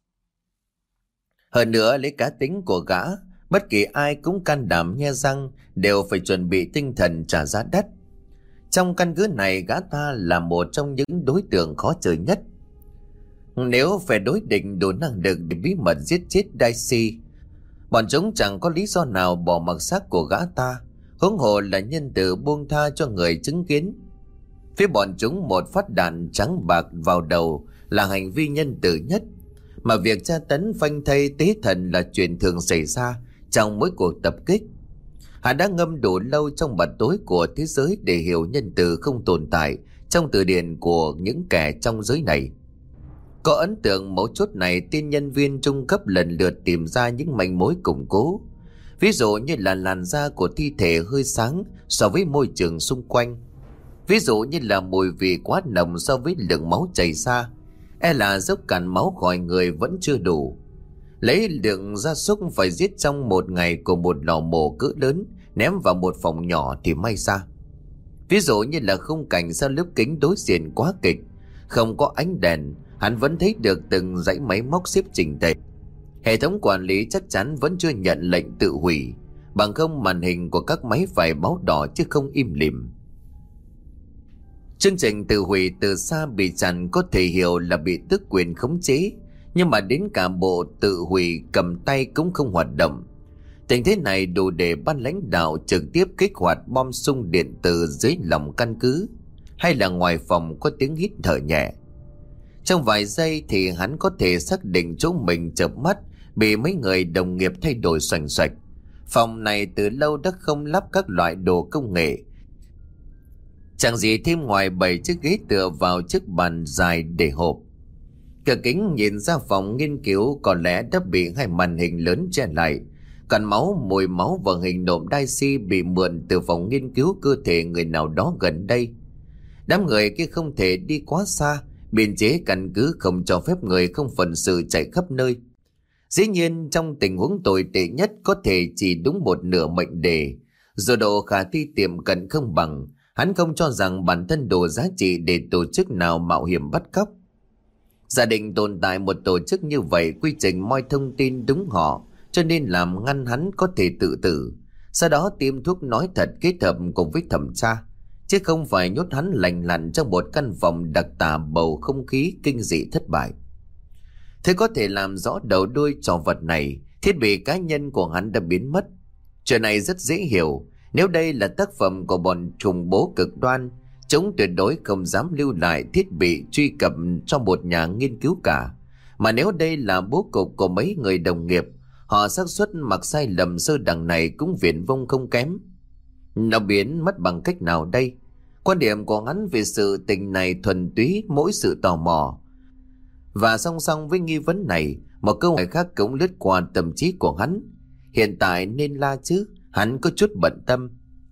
Hơn nữa, lấy cá tính của gã, bất kỳ ai cũng can đảm nhe răng đều phải chuẩn bị tinh thần trả giá đắt. Trong căn cứ này, gã ta là một trong những đối tượng khó chơi nhất. Nếu phải đối địch đủ năng lực để bí mật giết chết Daisy, bọn chúng chẳng có lý do nào bỏ mặc xác của gã ta, huống hồ là nhân từ buông tha cho người chứng kiến. Phía bọn chúng một phát đạn trắng bạc vào đầu là hành vi nhân từ nhất, mà việc tra tấn phanh thây tế thần là chuyện thường xảy ra trong mỗi cuộc tập kích. Hắn đã ngâm đủ lâu trong mặt tối của thế giới để hiểu nhân từ không tồn tại trong từ điển của những kẻ trong giới này. Có ấn tượng mấu chốt này, tiên nhân viên trung cấp lần lượt tìm ra những manh mối củng cố. Ví dụ như là làn da của thi thể hơi sáng so với môi trường xung quanh. Ví dụ như là mùi vị quá nồng so với lượng máu chảy ra. E là dốc cạn máu khỏi người vẫn chưa đủ. Lấy lượng gia súc phải giết trong một ngày của một lò mổ cỡ lớn ném vào một phòng nhỏ thì may ra. Ví dụ như là khung cảnh sau lớp kính đối diện quá kịch, không có ánh đèn, hắn vẫn thấy được từng dãy máy móc xếp chỉnh tề. Hệ thống quản lý chắc chắn vẫn chưa nhận lệnh tự hủy, bằng không màn hình của các máy phải báo đỏ chứ không im lìm. Chương trình tự hủy từ xa bị chặn có thể hiểu là bị tước quyền khống chế, nhưng mà đến cả bộ tự hủy cầm tay cũng không hoạt động. Tình thế này đủ để ban lãnh đạo trực tiếp kích hoạt bom xung điện từ dưới lòng căn cứ, hay là ngoài phòng có tiếng hít thở nhẹ. Trong vài giây thì hắn có thể xác định chỗ mình chợp mắt bị mấy người đồng nghiệp thay đổi xoành xoạch. Phòng này từ lâu đã không lắp các loại đồ công nghệ, chẳng gì thêm ngoài bảy chiếc ghế tựa vào chiếc bàn dài để hộp. Cửa kính nhìn ra phòng nghiên cứu có lẽ đã bị hai màn hình lớn che lại. Còn máu, mùi máu và hình nộm đai xi bị mượn từ phòng nghiên cứu cơ thể người nào đó gần đây. Đám người kia không thể đi quá xa, biên chế căn cứ không cho phép người không phận sự chạy khắp nơi. Dĩ nhiên trong tình huống tồi tệ nhất có thể chỉ đúng một nửa mệnh đề, dù độ khả thi tiệm cận không bằng. Hắn không cho rằng bản thân đủ giá trị để tổ chức nào mạo hiểm bắt cóc. Gia đình tồn tại một tổ chức như vậy, quy trình moi thông tin đúng họ, cho nên làm ngăn hắn có thể tự tử, sau đó tiêm thuốc nói thật kết hợp cùng với thẩm tra, chứ không phải nhốt hắn lành lặn trong một căn phòng đặc tả bầu không khí kinh dị thất bại. Thế có thể làm rõ đầu đuôi trò vật này, thiết bị cá nhân của hắn đã biến mất. Chuyện này rất dễ hiểu, nếu đây là tác phẩm của bọn khủng bố cực đoan, chúng tuyệt đối không dám lưu lại thiết bị truy cập cho một nhà nghiên cứu cả. Mà nếu đây là bố cục của mấy người đồng nghiệp, họ xác suất mặc sai lầm sơ đẳng này cũng viển vông không kém. Nó biến mất bằng cách nào đây? Quan điểm của hắn về sự tình này thuần túy mỗi sự tò mò. Và song song với nghi vấn này, một câu hỏi khác cũng lướt qua tâm trí của hắn. Hiện tại nên la chứ? Hắn có chút bận tâm.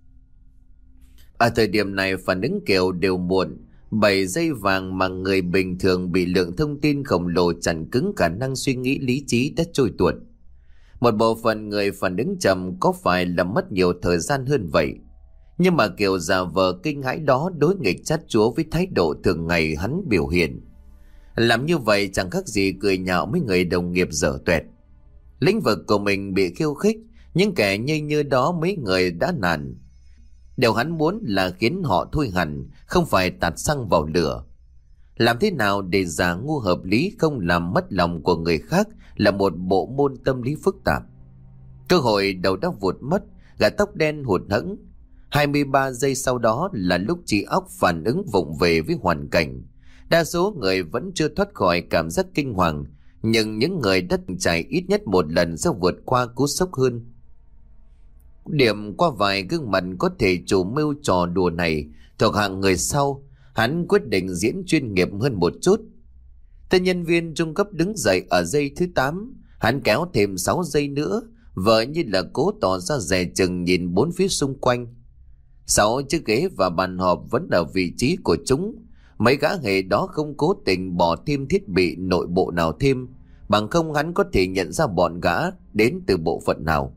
Ở thời điểm này phản ứng kiểu đều muộn, bảy giây vàng mà người bình thường bị lượng thông tin khổng lồ chặn cứng khả năng suy nghĩ lý trí đã trôi tuột. Một bộ phận người phản ứng chậm có phải là mất nhiều thời gian hơn vậy, nhưng mà kiểu giả vờ kinh hãi đó đối nghịch chát chúa với thái độ thường ngày hắn biểu hiện. Làm như vậy chẳng khác gì cười nhạo mấy người đồng nghiệp dở tuẹt. Lĩnh vực của mình bị khiêu khích, những kẻ nhây như đó mấy người đã nản. Điều hắn muốn là khiến họ thôi hẳn, không phải tạt xăng vào lửa. Làm thế nào để giả ngu hợp lý không làm mất lòng của người khác là một bộ môn tâm lý phức tạp. Cơ hội đầu đã vụt mất, gã tóc đen hụt hẫng. hai mươi ba giây sau đó là lúc trí óc phản ứng vụng về với hoàn cảnh. Đa số người vẫn chưa thoát khỏi cảm giác kinh hoàng, nhưng những người đã trải ít nhất một lần sẽ vượt qua cú sốc hơn. Điểm qua vài gương mặt có thể chủ mưu trò đùa này thuộc hạng người sau, hắn quyết định diễn chuyên nghiệp hơn một chút. Tên nhân viên trung cấp đứng dậy ở giây thứ tám, hắn kéo thêm sáu giây nữa, vợ như là cố tỏ ra dè chừng nhìn bốn phía xung quanh. Sáu chiếc ghế và bàn họp vẫn ở vị trí của chúng. Mấy gã hề đó không cố tình bỏ thêm thiết bị nội bộ nào thêm, bằng không hắn có thể nhận ra bọn gã đến từ bộ phận nào.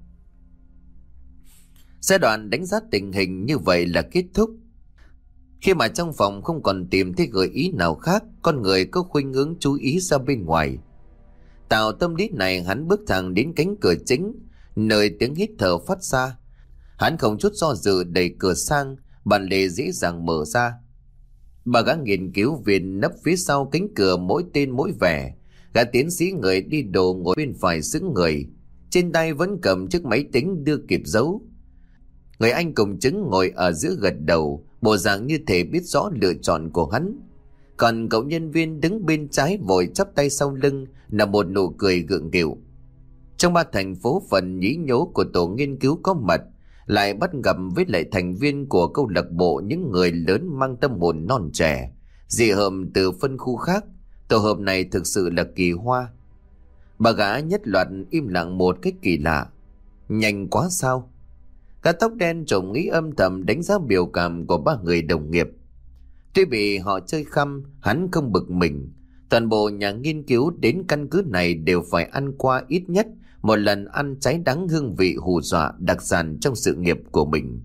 Giai đoạn đánh giá tình hình như vậy là kết thúc. Khi mà trong phòng không còn tìm thấy gợi ý nào khác, con người có khuynh hướng chú ý ra bên ngoài. Tạo tâm lý này, hắn bước thẳng đến cánh cửa chính, nơi tiếng hít thở phát ra. Hắn không chút do dự đẩy cửa sang, bàn lề dễ dàng mở ra. Ba gã nghiên cứu viên nấp phía sau cánh cửa, mỗi tên mỗi vẻ. Gã tiến sĩ người đi đồ ngồi bên phải xứng người, trên tay vẫn cầm chiếc máy tính đưa kịp dấu. Người anh cùng chứng ngồi ở giữa gật đầu, bộ dạng như thể biết rõ lựa chọn của hắn. Còn cậu nhân viên đứng bên trái vội chắp tay sau lưng là một nụ cười gượng gịu. Trong ba thành phố phần nhí nhố của tổ nghiên cứu có mặt, lại bắt gặp với lại thành viên của câu lạc bộ những người lớn mang tâm hồn non trẻ, dị hợm từ phân khu khác. Tổ hợp này thực sự là kỳ hoa. Bà gã nhất loạt im lặng một cách kỳ lạ. Nhanh quá sao? Cả tóc đen trộm nghĩ âm thầm đánh giá biểu cảm của ba người đồng nghiệp. Tuy bị họ chơi khăm, hắn không bực mình. Toàn bộ nhà nghiên cứu đến căn cứ này đều phải ăn qua ít nhất một lần ăn trái đắng hương vị hù dọa đặc sản trong sự nghiệp của mình.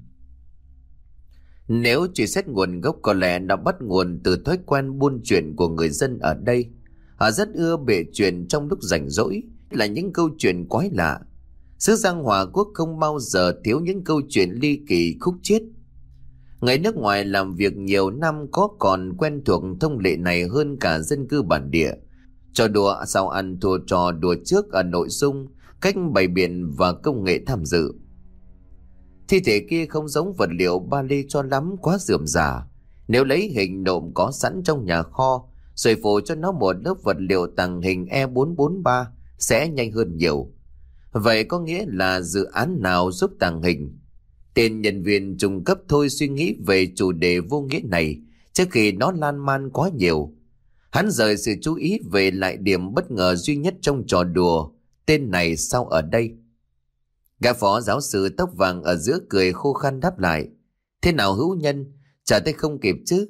Nếu truy xét nguồn gốc, có lẽ nó bắt nguồn từ thói quen buôn chuyện của người dân ở đây. Họ rất ưa bể chuyện trong lúc rảnh rỗi, là những câu chuyện quái lạ. Xứ Giang Hòa Quốc không bao giờ thiếu những câu chuyện ly kỳ khúc chiết. Người nước ngoài làm việc nhiều năm có còn quen thuộc thông lệ này hơn cả dân cư bản địa. Trò đùa sao ăn thua trò đùa trước ở nội dung, cách bày biện và công nghệ tham dự. Thi thể kia không giống vật liệu ba lê cho lắm, quá rườm rà. Nếu lấy hình nộm có sẵn trong nhà kho rồi phủ cho nó một lớp vật liệu tàng hình E bốn bốn ba sẽ nhanh hơn nhiều. Vậy có nghĩa là dự án nào giúp tàng hình? Tên nhân viên trung cấp thôi suy nghĩ về chủ đề vô nghĩa này trước khi nó lan man quá nhiều. Hắn rời sự chú ý về lại điểm bất ngờ duy nhất trong trò đùa. Tên này sao ở đây? Gã phó giáo sư tóc vàng ở giữa cười khô khan đáp lại. Thế nào hữu nhân? Trả tay không kịp chứ?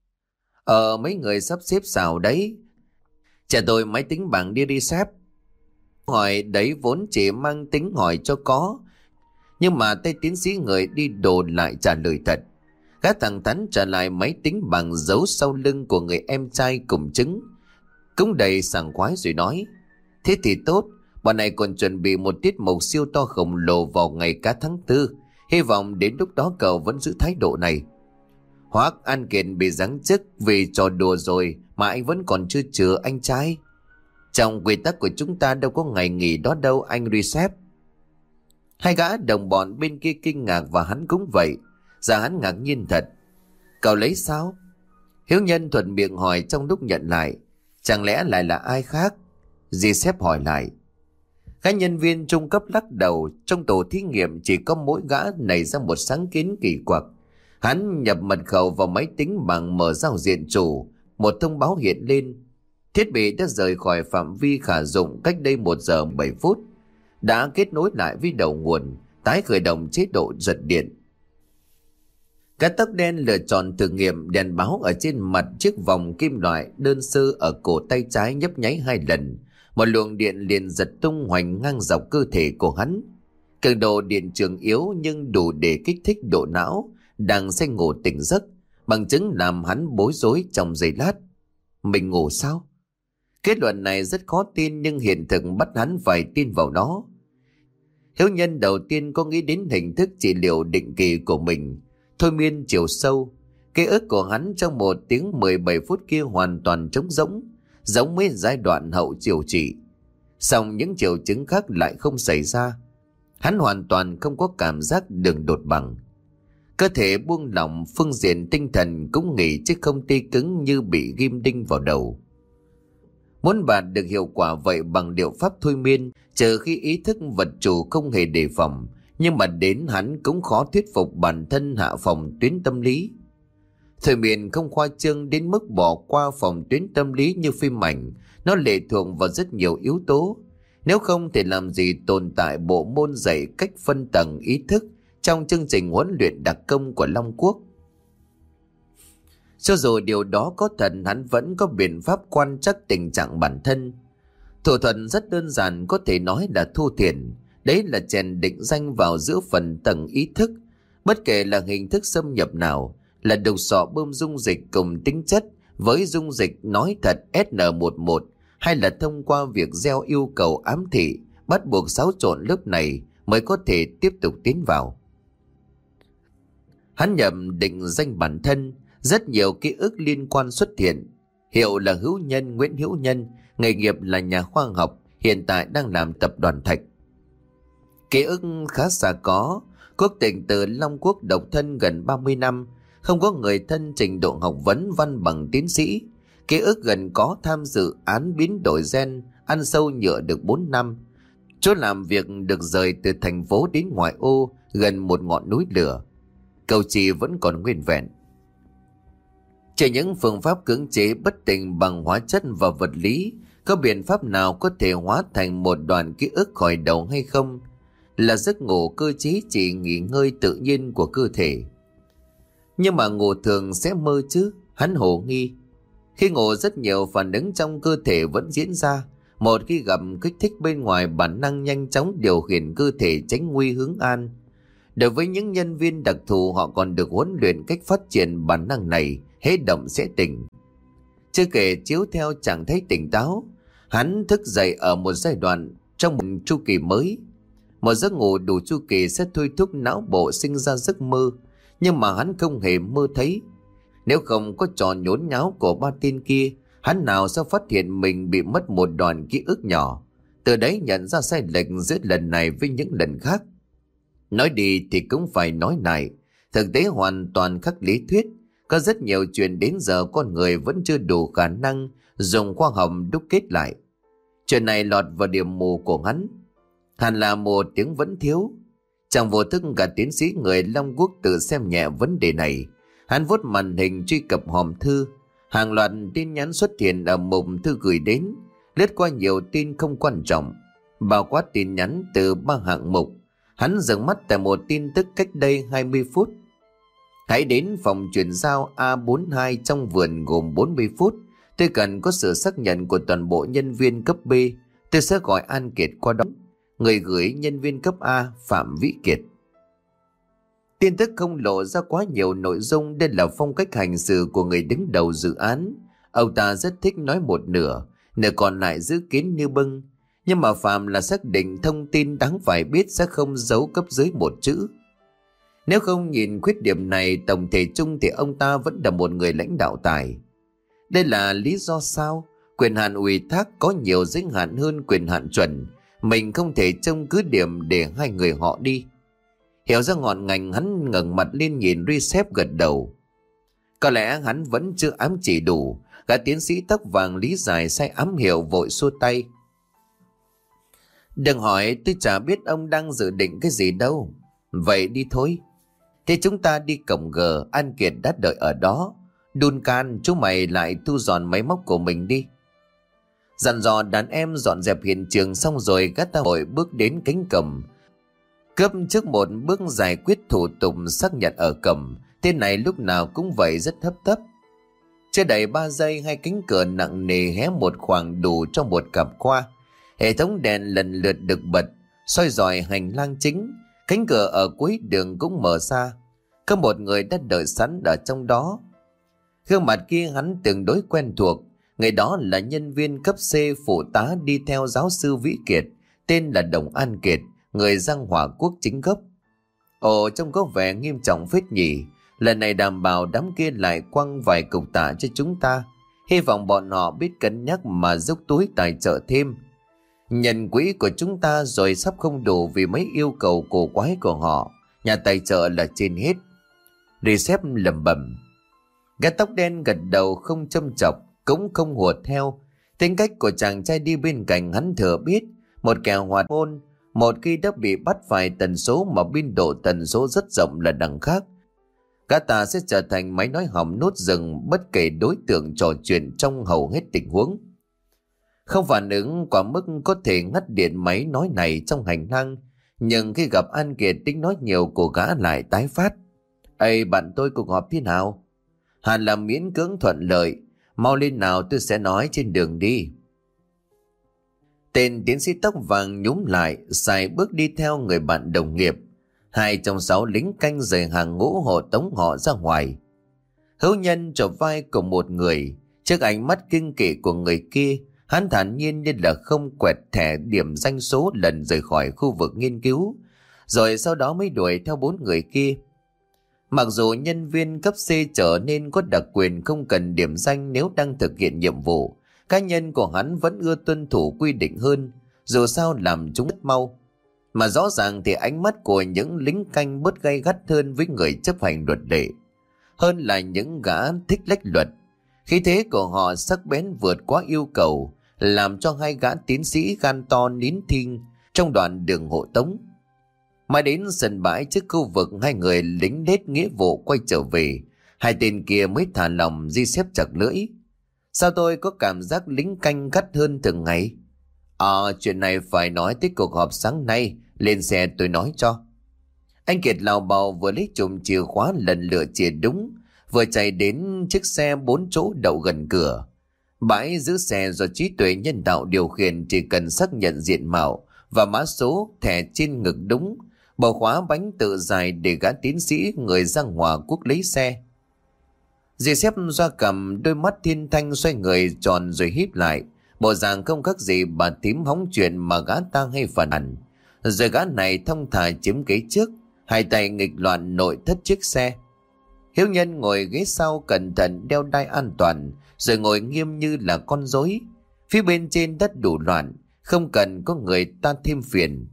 Ờ mấy người sắp xếp xào đấy. Trả tôi máy tính bảng đi reset. Hỏi đấy vốn chỉ mang tính hỏi cho có. Nhưng mà tay tiến sĩ người đi đồ lại trả lời thật. Gã thẳng thắn trả lại máy tính bằng giấu sau lưng của người em trai cùng chứng. Cũng đầy sảng khoái rồi nói. Thế thì tốt. Bọn này còn chuẩn bị một tiết mục siêu to khổng lồ vào ngày cá tháng tư. Hy vọng đến lúc đó cậu vẫn giữ thái độ này. Hoác An Kiệt bị giáng chức vì trò đùa rồi mà anh vẫn còn chưa chữa anh trai. Trong quy tắc của chúng ta đâu có ngày nghỉ đó đâu anh reset. Hai gã đồng bọn bên kia kinh ngạc và hắn cũng vậy. Giờ hắn ngạc nhiên thật. Cậu lấy sao? Hiếu Nhân thuận miệng hỏi trong lúc nhận lại. Chẳng lẽ lại là ai khác? Di sếp hỏi lại. Các nhân viên trung cấp lắc đầu. Trong tổ thí nghiệm chỉ có mỗi gã nảy ra một sáng kiến kỳ quặc. Hắn nhập mật khẩu vào máy tính bằng mở giao diện chủ. Một thông báo hiện lên. Thiết bị đã rời khỏi phạm vi khả dụng cách đây một giờ bảy phút. Đã kết nối lại với đầu nguồn, tái khởi động chế độ giật điện. Cái tóc đen lựa chọn thử nghiệm đèn báo ở trên mặt chiếc vòng kim loại đơn sơ ở cổ tay trái nhấp nháy hai lần. Một luồng điện liền giật tung hoành ngang dọc cơ thể của hắn. Cường độ điện trường yếu nhưng đủ để kích thích độ não đang say ngủ tỉnh giấc, bằng chứng làm hắn bối rối trong giây lát. Mình ngủ sao? Kết luận này rất khó tin nhưng hiện thực bắt hắn phải tin vào nó. Hiếu Nhân đầu tiên có nghĩ đến hình thức trị liệu định kỳ của mình, thôi miên chiều sâu. Ký ức của hắn trong một tiếng mười bảy phút kia hoàn toàn trống rỗng, giống với giai đoạn hậu chiều trị. Song những triệu chứng khác lại không xảy ra. Hắn hoàn toàn không có cảm giác đường đột bằng. Cơ thể buông lỏng, phương diện tinh thần cũng nghỉ chứ không tê cứng như bị ghim đinh vào đầu. Muốn đạt được hiệu quả vậy bằng liệu pháp thôi miên, trừ khi ý thức vật chủ không hề đề phòng, nhưng mà đến hắn cũng khó thuyết phục bản thân hạ phòng tuyến tâm lý. Thôi miên không khoa trương đến mức bỏ qua phòng tuyến tâm lý như phim ảnh, nó lệ thuộc vào rất nhiều yếu tố. Nếu không thì làm gì tồn tại bộ môn dạy cách phân tầng ý thức trong chương trình huấn luyện đặc công của Long Quốc. Cho dù điều đó có thật, hắn vẫn có biện pháp quan trắc tình trạng bản thân. Thủ thuật rất đơn giản, có thể nói là thu thiền. Đấy là chèn định danh vào giữa phần tầng ý thức. Bất kể là hình thức xâm nhập nào, là đục sọ bơm dung dịch cùng tính chất với dung dịch nói thật S N mười một, hay là thông qua việc gieo yêu cầu ám thị, bắt buộc xáo trộn lớp này mới có thể tiếp tục tiến vào. Hắn nhầm định danh bản thân, rất nhiều ký ức liên quan xuất hiện. Hiệu là Hữu Nhân, Nguyễn Hữu Nhân, nghề nghiệp là nhà khoa học, hiện tại đang làm tập đoàn Thạch. Ký ức khá xa có, quốc tịch từ Long Quốc, độc thân gần ba mươi năm, không có người thân trình độ học vấn văn bằng tiến sĩ. Ký ức gần có tham dự án biến đổi gen, ăn sâu nhựa được bốn năm. Chỗ làm việc được rời từ thành phố đến ngoại ô, gần một ngọn núi lửa. Cầu trì vẫn còn nguyên vẹn. Chỉ những phương pháp cưỡng chế bất tỉnh bằng hóa chất và vật lý, có biện pháp nào có thể hóa thành một đoạn ký ức khỏi đầu hay không? Là giấc ngủ cơ chế chỉ nghỉ ngơi tự nhiên của cơ thể. Nhưng mà ngủ thường sẽ mơ chứ? Hắn hồ nghi. Khi ngủ rất nhiều phản ứng trong cơ thể vẫn diễn ra. Một khi gặp kích thích bên ngoài, bản năng nhanh chóng điều khiển cơ thể tránh nguy hướng an. Đối với những nhân viên đặc thù, họ còn được huấn luyện cách phát triển bản năng này, hễ động sẽ tỉnh. Chưa kể chiếu theo trạng thái tỉnh táo, hắn thức dậy ở một giai đoạn trong một chu kỳ mới. Một giấc ngủ đủ chu kỳ sẽ thôi thúc não bộ sinh ra giấc mơ, nhưng mà hắn không hề mơ thấy. Nếu không có trò nhốn nháo của ba tên kia, hắn nào sẽ phát hiện mình bị mất một đoạn ký ức nhỏ, từ đấy nhận ra sai lệch giữa lần này với những lần khác. Nói đi thì cũng phải nói lại, thực tế hoàn toàn khác lý thuyết. Có rất nhiều chuyện đến giờ con người vẫn chưa đủ khả năng dùng khoa học đúc kết lại. Chuyện này lọt vào điểm mù của hắn. Hẳn là một tiếng vẫn thiếu. Chẳng vô thức cả tiến sĩ người Long Quốc tự xem nhẹ vấn đề này. Hắn vuốt màn hình truy cập hòm thư. Hàng loạt tin nhắn xuất hiện ở mục thư gửi đến, lướt qua nhiều tin không quan trọng. Bao quát tin nhắn từ ba hạng mục. Hắn dừng mắt tại một tin tức cách đây hai mươi phút. Hãy đến phòng chuyển giao A bốn mươi hai trong vườn gồm bốn mươi phút. Tôi cần có sự xác nhận của toàn bộ nhân viên cấp B. Tôi sẽ gọi An Kiệt qua đó. Người gửi nhân viên cấp A Phạm Vĩ Kiệt. Tin tức không lộ ra quá nhiều nội dung. Đây là phong cách hành xử của người đứng đầu dự án. Ông ta rất thích nói một nửa, nửa còn lại giữ kín như bưng. Nhưng mà Phạm là xác định thông tin đáng phải biết sẽ không giấu cấp dưới một chữ. Nếu không nhìn khuyết điểm này tổng thể chung thì ông ta vẫn là một người lãnh đạo tài. Đây là lý do sao quyền hạn ủy thác có nhiều giới hạn hơn quyền hạn chuẩn. Mình không thể trông cứ điểm để hai người họ đi. Hiểu ra ngọn ngành, hắn ngẩng mặt lên nhìn Recep gật đầu. Có lẽ hắn vẫn chưa ám chỉ đủ. Gã tiến sĩ tóc vàng lý giải sai ám hiệu vội xua tay. Đừng hỏi, tôi chả biết ông đang dự định cái gì đâu. Vậy đi thôi. Thế chúng ta đi cổng G. An Kiệt đã đợi ở đó. Duncan, chú mày lại thu dọn máy móc của mình đi. Dặn dò đàn em dọn dẹp hiện trường xong rồi, gã ta vội bước đến cánh cổng. Cướp trước một bước giải quyết thủ tục xác nhận ở cổng. Tên này lúc nào cũng vậy, rất hấp tấp. Chưa đầy ba giây, hai cánh cửa nặng nề hé một khoảng đủ cho một cặp khoa. Hệ thống đèn lần lượt được bật, soi rọi hành lang chính. Cánh cửa ở cuối đường cũng mở ra. Có một người đã đợi sẵn ở trong đó. Gương mặt kia hắn tương đối quen thuộc. Người đó là nhân viên cấp C phụ tá đi theo giáo sư Vĩ Kiệt, tên là Đồng An Kiệt, người Giang Hòa Quốc chính gốc. Ồ, trông có vẻ nghiêm trọng phết nhỉ. Lần này đảm bảo đám kia lại quăng vài cục tạ cho chúng ta. Hy vọng bọn họ biết cân nhắc mà dốc túi tài trợ thêm. Nhân quỹ của chúng ta rồi sắp không đủ vì mấy yêu cầu cổ quái của họ. Nhà tài trợ là trên hết. Recep lẩm bẩm. Gã tóc đen gật đầu không châm chọc, cũng không hùa theo. Tính cách của chàng trai đi bên cạnh hắn thừa biết. Một kẻ hoạt ngôn, một khi đã bị bắt phải tần số mà biên độ tần số rất rộng là đằng khác. Gã ta sẽ trở thành máy nói hỏng nốt rừng bất kể đối tượng trò chuyện trong hầu hết tình huống. Không phản ứng quá mức có thể ngắt điện máy nói này trong hành lang. Nhưng khi gặp An Kiệt, tính nói nhiều của gã lại tái phát. Ê bạn tôi, cuộc họp thế nào? Hẳn là miễn cưỡng thuận lợi. Mau lên nào, tôi sẽ nói trên đường đi. Tên tiến sĩ tóc vàng nhúm lại, xài bước đi theo người bạn đồng nghiệp. Hai trong sáu lính canh rời hàng ngũ hộ tống họ ra ngoài. Hữu Nhân chộp vai của một người. Trước ánh mắt kinh kỵ của người kia, hắn thản nhiên như là không quẹt thẻ điểm danh số lần rời khỏi khu vực nghiên cứu, rồi sau đó mới đuổi theo bốn người kia. Mặc dù nhân viên cấp C trở nên có đặc quyền không cần điểm danh nếu đang thực hiện nhiệm vụ, cá nhân của hắn vẫn ưa tuân thủ quy định hơn, dù sao làm chúng rất mau. Mà rõ ràng thì ánh mắt của những lính canh bớt gay gắt hơn với người chấp hành luật lệ, hơn là những gã thích lách luật. Khí thế của họ sắc bén vượt quá yêu cầu, làm cho hai gã tiến sĩ gan to nín thinh trong đoạn đường hộ tống. Mai đến sân bãi trước khu vực hai người lính đết nghĩa vụ quay trở về, hai tên kia mới thả lòng di xếp chặt lưỡi. Sao tôi có cảm giác lính canh gắt hơn thường ngày? À, chuyện này phải nói tới cuộc họp sáng nay, lên xe tôi nói cho. Anh Kiệt lào bào vừa lấy chùm chìa khóa lần lượt chìa đúng, vừa chạy đến chiếc xe bốn chỗ đậu gần cửa. Bãi giữ xe do trí tuệ nhân tạo điều khiển, chỉ cần xác nhận diện mạo và mã số thẻ trên ngực đúng, bỏ khóa bánh tự giải để gã tiến sĩ người Giang Hòa Quốc lấy xe. Dì xếp Gia Cầm đôi mắt thiên thanh xoay người tròn rồi híp lại, bộ dạng không khác gì bà thím hóng chuyện mà gã ta hay phản ảnh. Rồi gã này thông thả chiếm ghế trước, hai tay nghịch loạn nội thất chiếc xe. Hiếu Nhân ngồi ghế sau cẩn thận đeo đai an toàn, rồi ngồi nghiêm như là con rối. Phía bên trên đất đủ loạn, không cần có người ta thêm phiền.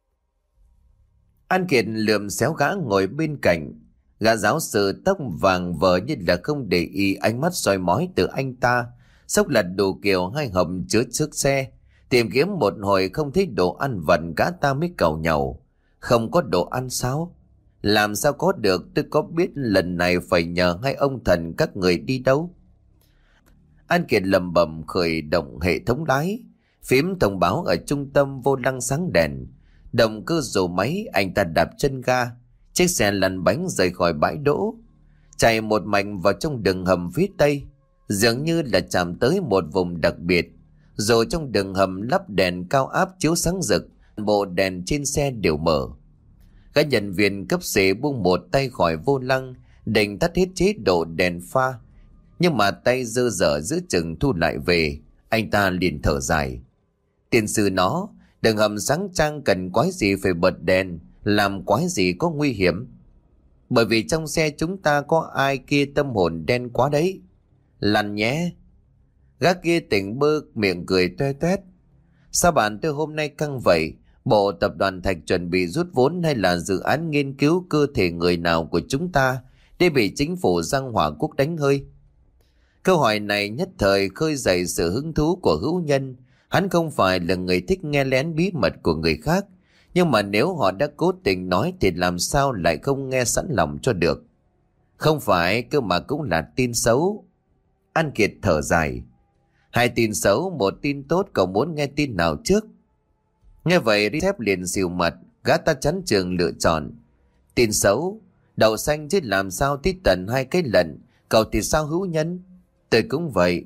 An Kiệt lườm xéo gã ngồi bên cạnh. Gã giáo sư tóc vàng vờ như là không để ý ánh mắt soi mói từ anh ta, xốc lật đủ kiểu hai hầm chứa trước xe. Tìm kiếm một hồi không thấy đồ ăn vặt, gã ta mới cầu nhàu. Không có đồ ăn sao? Làm sao có được, tôi có biết lần này phải nhờ hai ông thần các người đi đâu. An Kiệt lầm bầm khởi động hệ thống lái. Phím thông báo ở trung tâm vô lăng sáng đèn. Động cơ rồ máy, anh ta đạp chân ga. Chiếc xe lăn bánh rời khỏi bãi đỗ, chạy một mạch vào trong đường hầm phía tây, dường như là chạm tới một vùng đặc biệt. Rồi trong đường hầm lắp đèn cao áp chiếu sáng rực, bộ đèn trên xe đều mở. Các nhân viên cấp xế buông một tay khỏi vô lăng, định tắt hết chế độ đèn pha, nhưng mà tay dơ dở giữa chừng thu lại về. Anh ta liền thở dài. Tiền sư nó, đường hầm sáng trang cần quái gì phải bật đèn, làm quái gì có nguy hiểm. Bởi vì trong xe chúng ta có ai kia tâm hồn đen quá đấy. Lăn nhé. Gã kia tỉnh bơ miệng cười toe toét. Sao bạn tôi hôm nay căng vậy? Bộ tập đoàn Thạch chuẩn bị rút vốn hay là dự án nghiên cứu cơ thể người nào của chúng ta để bị chính phủ Giang Hòa Quốc đánh hơi? Câu hỏi này nhất thời khơi dậy sự hứng thú của Hữu Nhân. Hắn không phải là người thích nghe lén bí mật của người khác, nhưng mà nếu họ đã cố tình nói thì làm sao lại không nghe sẵn lòng cho được. Không phải cơ mà cũng là tin xấu. An Kiệt thở dài. Hai tin xấu, một tin tốt, cậu muốn nghe tin nào trước? Nghe vậy Ricep liền xìu mặt, gã ta chắn trường lựa chọn. Tin xấu? Đậu xanh chứ làm sao tí tận hai cái lần. Cậu thì sao Hữu Nhân? Tôi cũng vậy.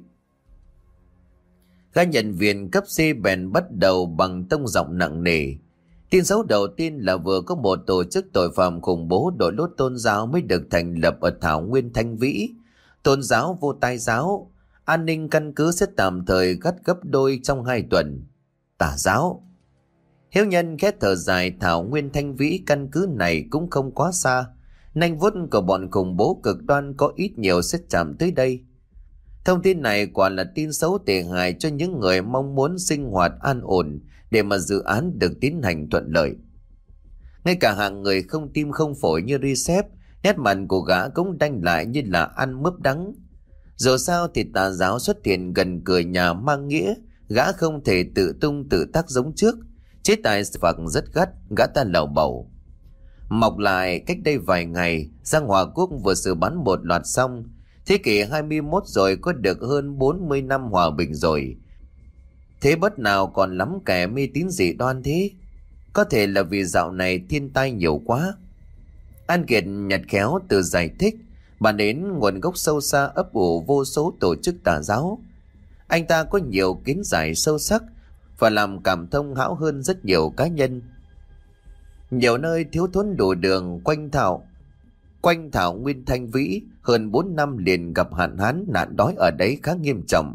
Gã nhân viên cấp C bèn bắt đầu bằng tông giọng nặng nề. Tin xấu đầu tiên là vừa có một tổ chức tội phạm khủng bố đội lốt tôn giáo mới được thành lập ở Thảo Nguyên Thanh Vĩ. Tôn giáo vô tai giáo. An ninh căn cứ sẽ tạm thời gắt gấp đôi trong hai tuần. Tà giáo. Hiếu Nhân khét thở dài. Thảo Nguyên Thanh Vĩ căn cứ này cũng không quá xa. Nanh vuốt của bọn khủng bố cực đoan có ít nhiều sẽ chạm tới đây. Thông tin này quả là tin xấu tệ hại cho những người mong muốn sinh hoạt an ổn để mà dự án được tiến hành thuận lợi. Ngay cả hạng người không tim không phổi như Ricep, nét mặt của gã cũng đanh lại như là ăn mướp đắng. Dù sao thì tà giáo xuất hiện gần cửa nhà mang nghĩa gã không thể tự tung tự tác giống trước. Chế tài xử phạt rất gắt, gã ta lầu bầu. Mọc lại cách đây vài ngày, Giang Hòa Quốc vừa xử bắn một loạt xong. Thế kỷ hai mươi mốt rồi, có được hơn bốn mươi năm hòa bình rồi. Thế bất nào còn lắm kẻ mê tín dị đoan thế? Có thể là vì dạo này thiên tai nhiều quá. An Kiệt nhặt khéo từ giải thích, bàn đến nguồn gốc sâu xa ấp ủ vô số tổ chức tà giáo. Anh ta có nhiều kiến giải sâu sắc và làm cảm thông hão hơn rất nhiều cá nhân. Nhiều nơi thiếu thốn đủ đường quanh Thảo Quanh Thảo Nguyên Thanh Vĩ hơn bốn năm liền gặp hạn hán, nạn đói ở đấy khá nghiêm trọng.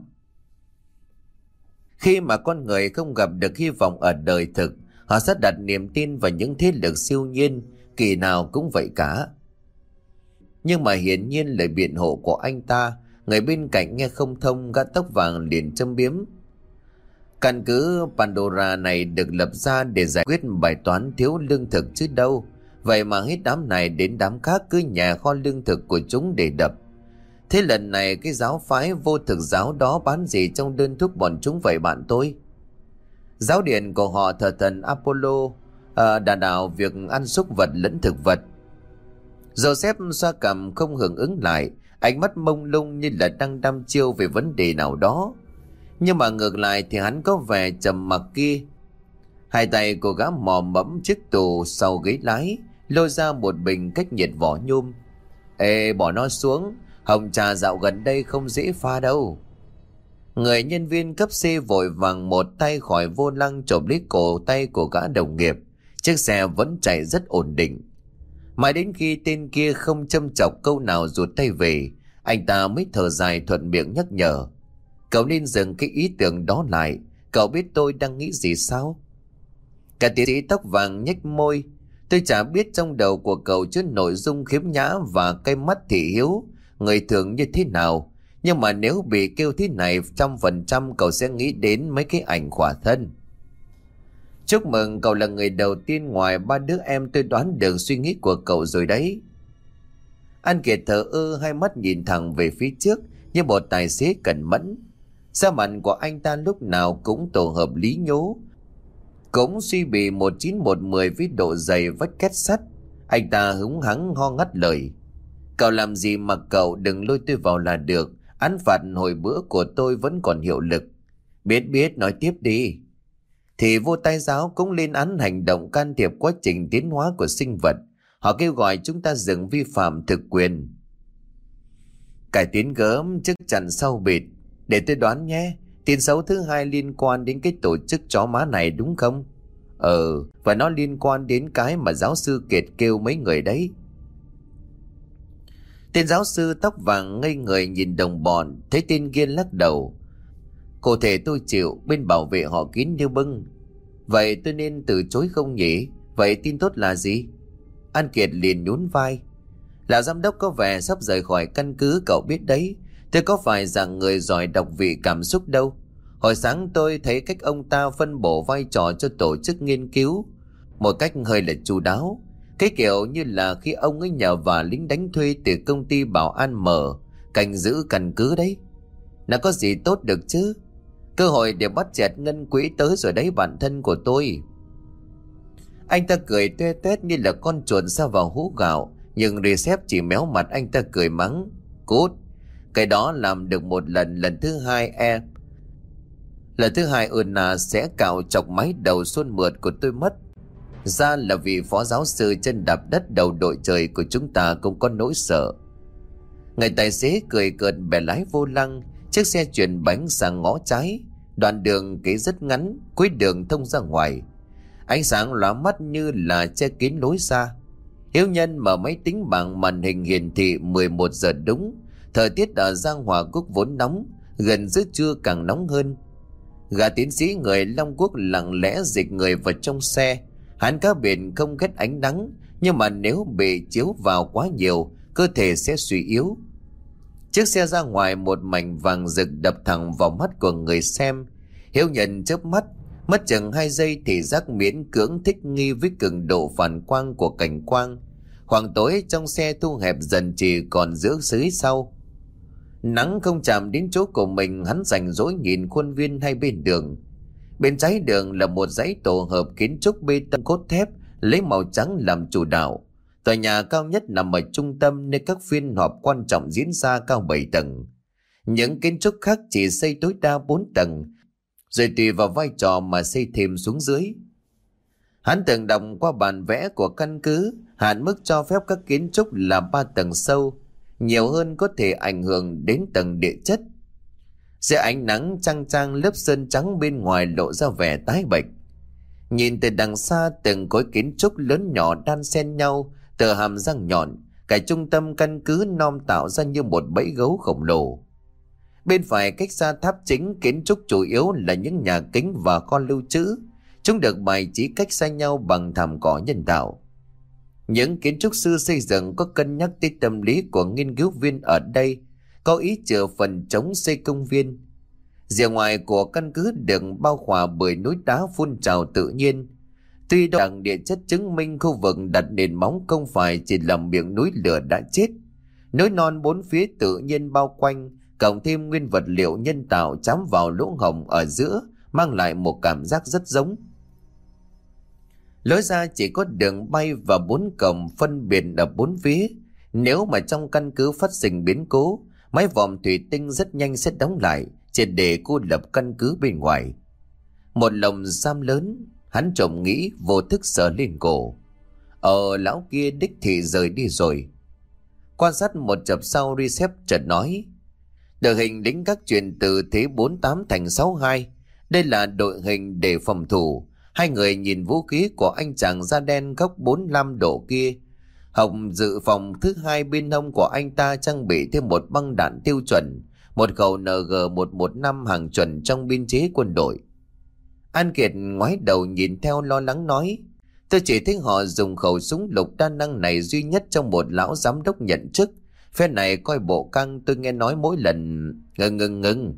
Khi mà con người không gặp được hy vọng ở đời thực, họ sẽ đặt niềm tin vào những thế lực siêu nhiên, kỳ nào cũng vậy cả. Nhưng mà hiển nhiên lời biện hộ của anh ta, người bên cạnh nghe không thông, gã tóc vàng liền châm biếm. Căn cứ Pandora này được lập ra để giải quyết bài toán thiếu lương thực chứ đâu. Vậy mà hết đám này đến đám khác cứ nhà kho lương thực của chúng để đập. Thế lần này cái giáo phái vô thực giáo đó bán gì trong đơn thuốc bọn chúng vậy bạn tôi? Giáo điện của họ thờ thần Apollo, à, đà đạo việc ăn súc vật lẫn thực vật. Joseph xoa cằm không hưởng ứng lại, ánh mắt mông lung như là đang đăm chiêu về vấn đề nào đó. Nhưng mà ngược lại thì hắn có vẻ trầm mặc kia. Hai tay của gã mò mẫm chiếc tù sau ghế lái, lôi ra một bình cách nhiệt vỏ nhôm. Ê, bỏ nó xuống, Hồng trà dạo gần đây không dễ pha đâu. Người nhân viên cấp C vội vàng một tay khỏi vô lăng chộp lấy cổ tay của gã đồng nghiệp. Chiếc xe vẫn chạy rất ổn định. Mãi đến khi tên kia không châm chọc câu nào rụt tay về, anh ta mới thở dài thuận miệng nhắc nhở. Cậu nên dừng cái ý tưởng đó lại. Cậu biết tôi đang nghĩ gì sao? Cả tiến sĩ tóc vàng nhếch môi. Tôi chả biết trong đầu của cậu chứa nội dung khiếm nhã và cái mắt thị hiếu người thường như thế nào. Nhưng mà nếu bị kêu thế này, trăm phần trăm cậu sẽ nghĩ đến mấy cái ảnh khỏa thân. Chúc mừng, cậu là người đầu tiên ngoài ba đứa em tôi đoán được suy nghĩ của cậu rồi đấy. An Kiệt thở ơ, hai mắt nhìn thẳng về phía trước như một tài xế cẩn mẫn. Da mặt của anh ta lúc nào cũng tổ hợp lý nhố, cũng suy bì một chín một mười với độ dày vách két sắt. Anh ta húng hắng ho ngắt lời. Cậu làm gì mà cậu, đừng lôi tôi vào là được. Án phạt hồi bữa của tôi vẫn còn hiệu lực. Biết biết, nói tiếp đi. Thì vô tai giáo cũng lên án hành động can thiệp quá trình tiến hóa của sinh vật. Họ kêu gọi chúng ta dừng vi phạm thực quyền. Cải tiến gớm trước chặn sau bịt. Để tôi đoán nhé, tin xấu thứ hai liên quan đến cái tổ chức chó má này đúng không? Ờ, và nó liên quan đến cái mà giáo sư Kiệt kêu mấy người đấy. Tên giáo sư tóc vàng ngây người nhìn đồng bọn, thấy tên kia lắc đầu. Cụ thể tôi chịu, bên bảo vệ họ kín như bưng. Vậy tôi nên từ chối không nhỉ? Vậy tin tốt là gì? An Kiệt liền nhún vai. Lão giám đốc có vẻ sắp rời khỏi căn cứ, cậu biết đấy. Tôi có phải dạng người giỏi đọc vị cảm xúc đâu. Hồi sáng tôi thấy cách ông ta phân bổ vai trò cho tổ chức nghiên cứu một cách hơi là chu đáo. Cái kiểu như là khi ông ấy nhờ vào lính đánh thuê từ công ty bảo an mở canh giữ căn cứ đấy. Nó có gì tốt được chứ? Cơ hội để bắt chẹt ngân quỹ tới rồi đấy bạn thân của tôi. Anh ta cười toe toét như là con chuột sa vào hũ gạo, nhưng Recep chỉ méo mặt anh ta cười mắng. Cút, cái đó làm được một lần, lần thứ hai e lần thứ hai Una sẽ cạo chọc máy đầu xuân mượt của tôi mất. Ra là vì phó giáo sư chân đạp đất đầu đội trời của chúng ta cũng có nỗi sợ. Người tài xế cười cợt bẻ lái vô lăng. Chiếc xe chuyển bánh sang ngõ trái. Đoạn đường kế rất ngắn, cuối đường thông ra ngoài. Ánh sáng lóa mắt như là che kín lối xa. Hiếu Nhân mở máy tính bảng, màn hình hiển thị mười một giờ đúng. Thời tiết ở Giang Hòa Quốc vốn nóng, gần giữa trưa càng nóng hơn. Gã tiến sĩ người Long Quốc lặng lẽ dịch người vào trong xe. Hắn cá biệt không ghét ánh nắng, nhưng mà nếu bị chiếu vào quá nhiều, cơ thể sẽ suy yếu. Chiếc xe ra ngoài, một mảnh vàng rực đập thẳng vào mắt của người xem. Hiếu Nhân chớp mắt, mất chừng hai giây thì giác miễn cưỡng thích nghi với cường độ phản quang của cảnh quang. Khoảng tối trong xe thu hẹp dần, chỉ còn giữa dưới sau. Nắng không chạm đến chỗ của mình, hắn rảnh rỗi nhìn khuôn viên hai bên đường. Bên trái đường là một dãy tổ hợp kiến trúc bê tông cốt thép lấy màu trắng làm chủ đạo. Tòa nhà cao nhất nằm ở trung tâm, nơi các phiên họp quan trọng diễn ra, cao bảy tầng. Những kiến trúc khác chỉ xây tối đa bốn tầng, rồi tùy vào vai trò mà xây thêm xuống dưới. Hắn từng đọc qua bản vẽ của căn cứ, hạn mức cho phép các kiến trúc là ba tầng sâu, nhiều hơn có thể ảnh hưởng đến tầng địa chất. Dưới ánh nắng chang chang, lớp sơn trắng bên ngoài lộ ra vẻ tái bệch. Nhìn từ đằng xa, từng khối kiến trúc lớn nhỏ đan xen nhau, tựa hàm răng nhọn, cả trung tâm căn cứ nom tạo ra như một bẫy gấu khổng lồ. Bên phải cách xa tháp chính, kiến trúc chủ yếu là những nhà kính và kho lưu trữ. Chúng được bày trí cách xa nhau bằng thảm cỏ nhân tạo. Những kiến trúc sư xây dựng có cân nhắc tới tâm lý của nghiên cứu viên ở đây, có ý chừa phần chống xây công viên. Rìa ngoài của căn cứ được bao khỏa bởi núi đá phun trào tự nhiên. Tuy đẳng địa chất chứng minh khu vực đặt nền móng không phải chỉ là miệng núi lửa đã chết. Núi non bốn phía tự nhiên bao quanh, cộng thêm nguyên vật liệu nhân tạo chám vào lỗ hổng ở giữa, mang lại một cảm giác rất giống. Lối ra chỉ có đường bay và bốn cổng phân biệt ở bốn phía. Nếu mà trong căn cứ phát sinh biến cố, mái vòm thủy tinh rất nhanh sẽ đóng lại, triệt để cô lập căn cứ bên ngoài. Một lồng giam lớn, hắn trộm nghĩ, vô thức sờ lên cổ. Ờ, lão kia đích thị rời đi rồi. Quan sát một chập sau, Recep chợt nói: đội hình lính các chuyển từ thế bốn tám thành sáu hai. Đây là đội hình để phòng thủ. Hai người nhìn vũ khí của anh chàng da đen góc bốn mươi lăm độ kia. Hộc dự phòng thứ hai bên hông của anh ta trang bị thêm một băng đạn tiêu chuẩn, một khẩu en giê một một năm hàng chuẩn trong biên chế quân đội. An Kiệt ngoái đầu nhìn theo lo lắng nói: tôi chỉ thấy họ dùng khẩu súng lục đa năng này duy nhất trong một lão giám đốc nhận chức. Phe này coi bộ căng, tôi nghe nói mỗi lần... Ngừng ngừng ngừng.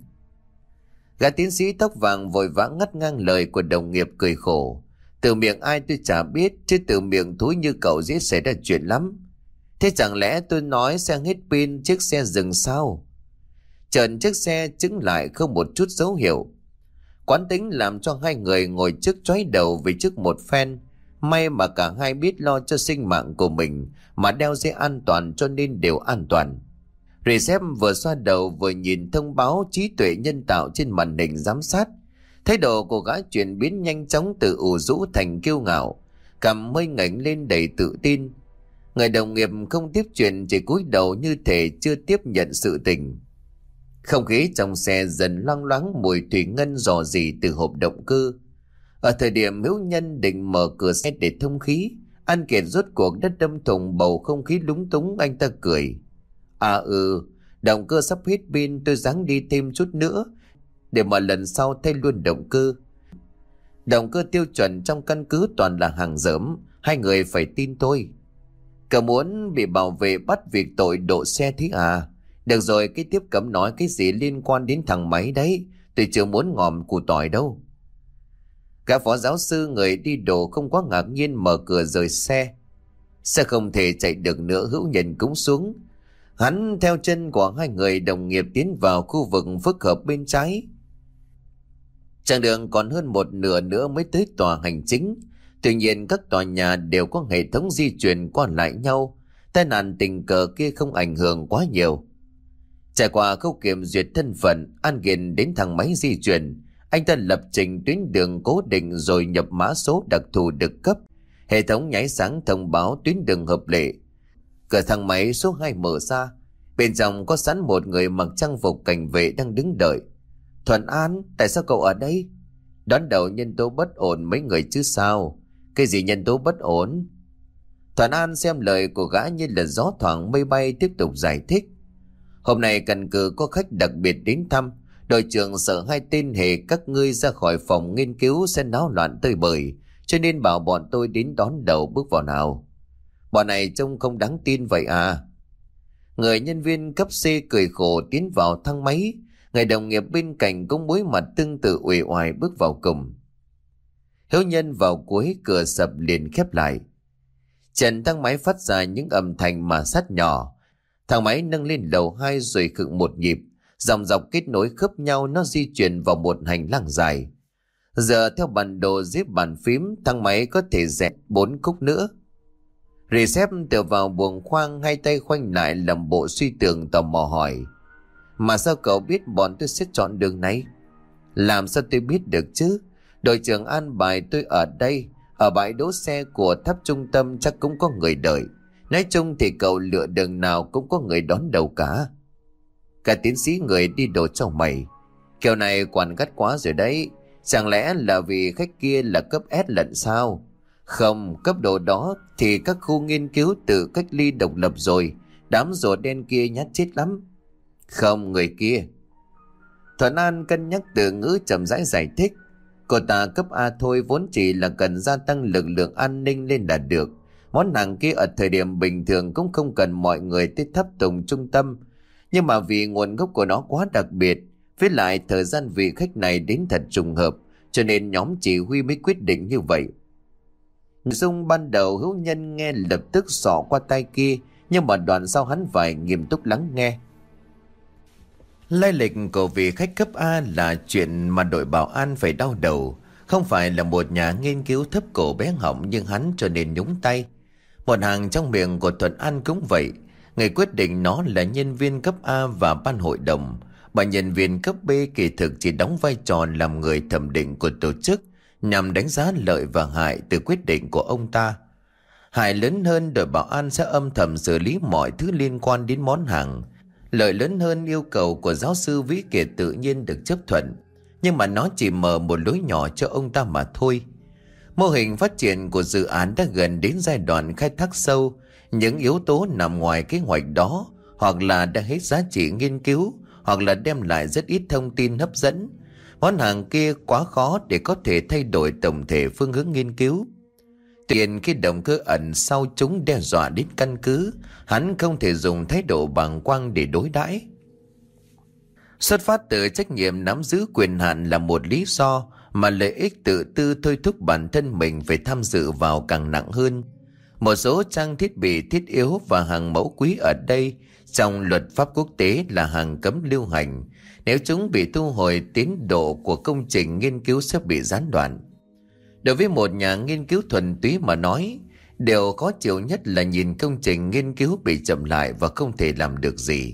Gã tiến sĩ tóc vàng vội vã ngắt ngang lời của đồng nghiệp, cười khổ: từ miệng ai tôi chả biết, chứ từ miệng thúi như cậu dễ xảy ra chuyện lắm. Thế chẳng lẽ tôi nói xe hết pin, chiếc xe dừng sao? Chợt chiếc xe chứng lại không một chút dấu hiệu. Quán tính làm cho hai người ngồi trước chói đầu vì trước một phen. May mà cả hai biết lo cho sinh mạng của mình mà đeo dây an toàn, cho nên đều an toàn. Recep vừa xoa đầu vừa nhìn thông báo trí tuệ nhân tạo trên màn hình giám sát. Thái độ của gã chuyển biến nhanh chóng từ ủ rũ thành kiêu ngạo, cằm hơi ngẩng lên đầy tự tin. Người đồng nghiệp không tiếp chuyện, chỉ cúi đầu như thể chưa tiếp nhận sự tình. Không khí trong xe dần loang loáng mùi thủy ngân rò rỉ từ hộp động cơ. Ở thời điểm Hiếu Nhân định mở cửa xe để thông khí, An Kiệt rốt cuộc đã đâm thủng bầu không khí lúng túng. Anh ta cười: à ừ, động cơ sắp hết pin, tôi ráng đi thêm chút nữa để mà lần sau thay luôn động cơ. Động cơ tiêu chuẩn trong căn cứ toàn là hàng dởm, hai người phải tin tôi. Cậu muốn bị bảo vệ bắt việc tội độ xe thế à? Được rồi, cái tiếp cấm nói cái gì liên quan đến thằng máy đấy, tôi chưa muốn ngòm củ tỏi đâu. Cả phó giáo sư người đi đồ không quá ngạc nhiên mở cửa rời xe. Xe không thể chạy được nữa, Hữu Nhân cũng xuống. Hắn theo chân của hai người đồng nghiệp tiến vào khu vực phức hợp bên trái. Chặng đường còn hơn một nửa nữa mới tới tòa hành chính. Tuy nhiên các tòa nhà đều có hệ thống di chuyển qua lại nhau, tai nạn tình cờ kia không ảnh hưởng quá nhiều. Trải qua khâu kiểm duyệt thân phận, An Kiệt đến thang máy di chuyển. Anh ta lập trình tuyến đường cố định rồi nhập mã số đặc thù được cấp. Hệ thống nháy sáng thông báo tuyến đường hợp lệ. Cửa thang máy số hai mở ra. Bên trong có sẵn một người mặc trang phục cảnh vệ đang đứng đợi. Thuận An, tại sao cậu ở đây? Đón đầu nhân tố bất ổn mấy người chứ sao? Cái gì nhân tố bất ổn? Thuận An xem lời của gã như là gió thoảng mây bay, tiếp tục giải thích. Hôm nay căn cứ có khách đặc biệt đến thăm. Đội trưởng sợ hai tên hề các ngươi ra khỏi phòng nghiên cứu sẽ náo loạn tơi bời, cho nên bảo bọn tôi đến đón đầu bước vào nào. Bọn này trông không đáng tin vậy à? Người nhân viên cấp C cười khổ tiến vào thang máy. Người đồng nghiệp bên cạnh cũng muối mặt tương tự uể oải bước vào cùng. Hiếu Nhân vào cuối, cửa sập liền khép lại. Trần thang máy phát ra những âm thanh mà sát nhỏ. Thang máy nâng lên lầu hai rồi khựng một nhịp. Dòng dọc kết nối khớp nhau, nó di chuyển vào một hành lang dài. Giờ theo bản đồ dưới bàn phím, thang máy có thể rẽ bốn khúc nữa. Recep tựa vào buồng khoang, hai tay khoanh lại làm bộ suy tưởng, tò mò hỏi: mà sao cậu biết bọn tôi sẽ chọn đường này? Làm sao tôi biết được chứ? Đội trưởng an bài tôi ở đây. Ở bãi đỗ xe của tháp trung tâm chắc cũng có người đợi. Nói chung thì cậu lựa đường nào cũng có người đón đầu cả. Cả tiến sĩ người đi đồ cho mày: kiểu này quản gắt quá rồi đấy. Chẳng lẽ là vì khách kia là cấp S lận sao? Không, cấp độ đó thì các khu nghiên cứu tự cách ly độc lập rồi. Đám rùa đen kia nhát chết lắm. Không, người kia. Thuận An cân nhắc từ ngữ chậm rãi giải thích. Cô ta cấp A thôi, vốn chỉ là cần gia tăng lực lượng an ninh lên là được. Món hàng kia ở thời điểm bình thường cũng không cần mọi người tới tháp tùng trung tâm. Nhưng mà vì nguồn gốc của nó quá đặc biệt, với lại thời gian vị khách này đến thật trùng hợp, cho nên nhóm chỉ huy mới quyết định như vậy. Nội dung ban đầu Hữu Nhân nghe lập tức xỏ qua tai kia, nhưng mà đoạn sau hắn phải nghiêm túc lắng nghe. Lai lịch của vị khách cấp A là chuyện mà đội bảo an phải đau đầu. Không phải là một nhà nghiên cứu thấp cổ bé họng nhưng hắn cho nên nhúng tay. Một hàng trong miệng của Thuận An cũng vậy. Người quyết định nó là nhân viên cấp A và ban hội đồng. Mà nhân viên cấp B kỳ thực chỉ đóng vai trò làm người thẩm định của tổ chức, nhằm đánh giá lợi và hại từ quyết định của ông ta. Hại lớn hơn, đội bảo an sẽ âm thầm xử lý mọi thứ liên quan đến món hàng. Lợi lớn hơn, yêu cầu của giáo sư Vĩ Kiệt tự nhiên được chấp thuận, nhưng mà nó chỉ mở một lối nhỏ cho ông ta mà thôi. Mô hình phát triển của dự án đã gần đến giai đoạn khai thác sâu. Những yếu tố nằm ngoài kế hoạch đó hoặc là đã hết giá trị nghiên cứu, hoặc là đem lại rất ít thông tin hấp dẫn. Món hàng kia quá khó để có thể thay đổi tổng thể phương hướng nghiên cứu. Tuy nhiên, khi động cơ ẩn sau chúng đe dọa đến căn cứ, hắn không thể dùng thái độ bàng quang để đối đãi. Xuất phát từ trách nhiệm nắm giữ quyền hạn là một lý do mà lợi ích tự tư thôi thúc bản thân mình phải tham dự vào càng nặng hơn. Một số trang thiết bị thiết yếu và hàng mẫu quý ở đây trong luật pháp quốc tế là hàng cấm lưu hành. Nếu chúng bị thu hồi, tiến độ của công trình nghiên cứu sẽ bị gián đoạn. Đối với một nhà nghiên cứu thuần túy mà nói, điều khó chịu nhất là nhìn công trình nghiên cứu bị chậm lại và không thể làm được gì.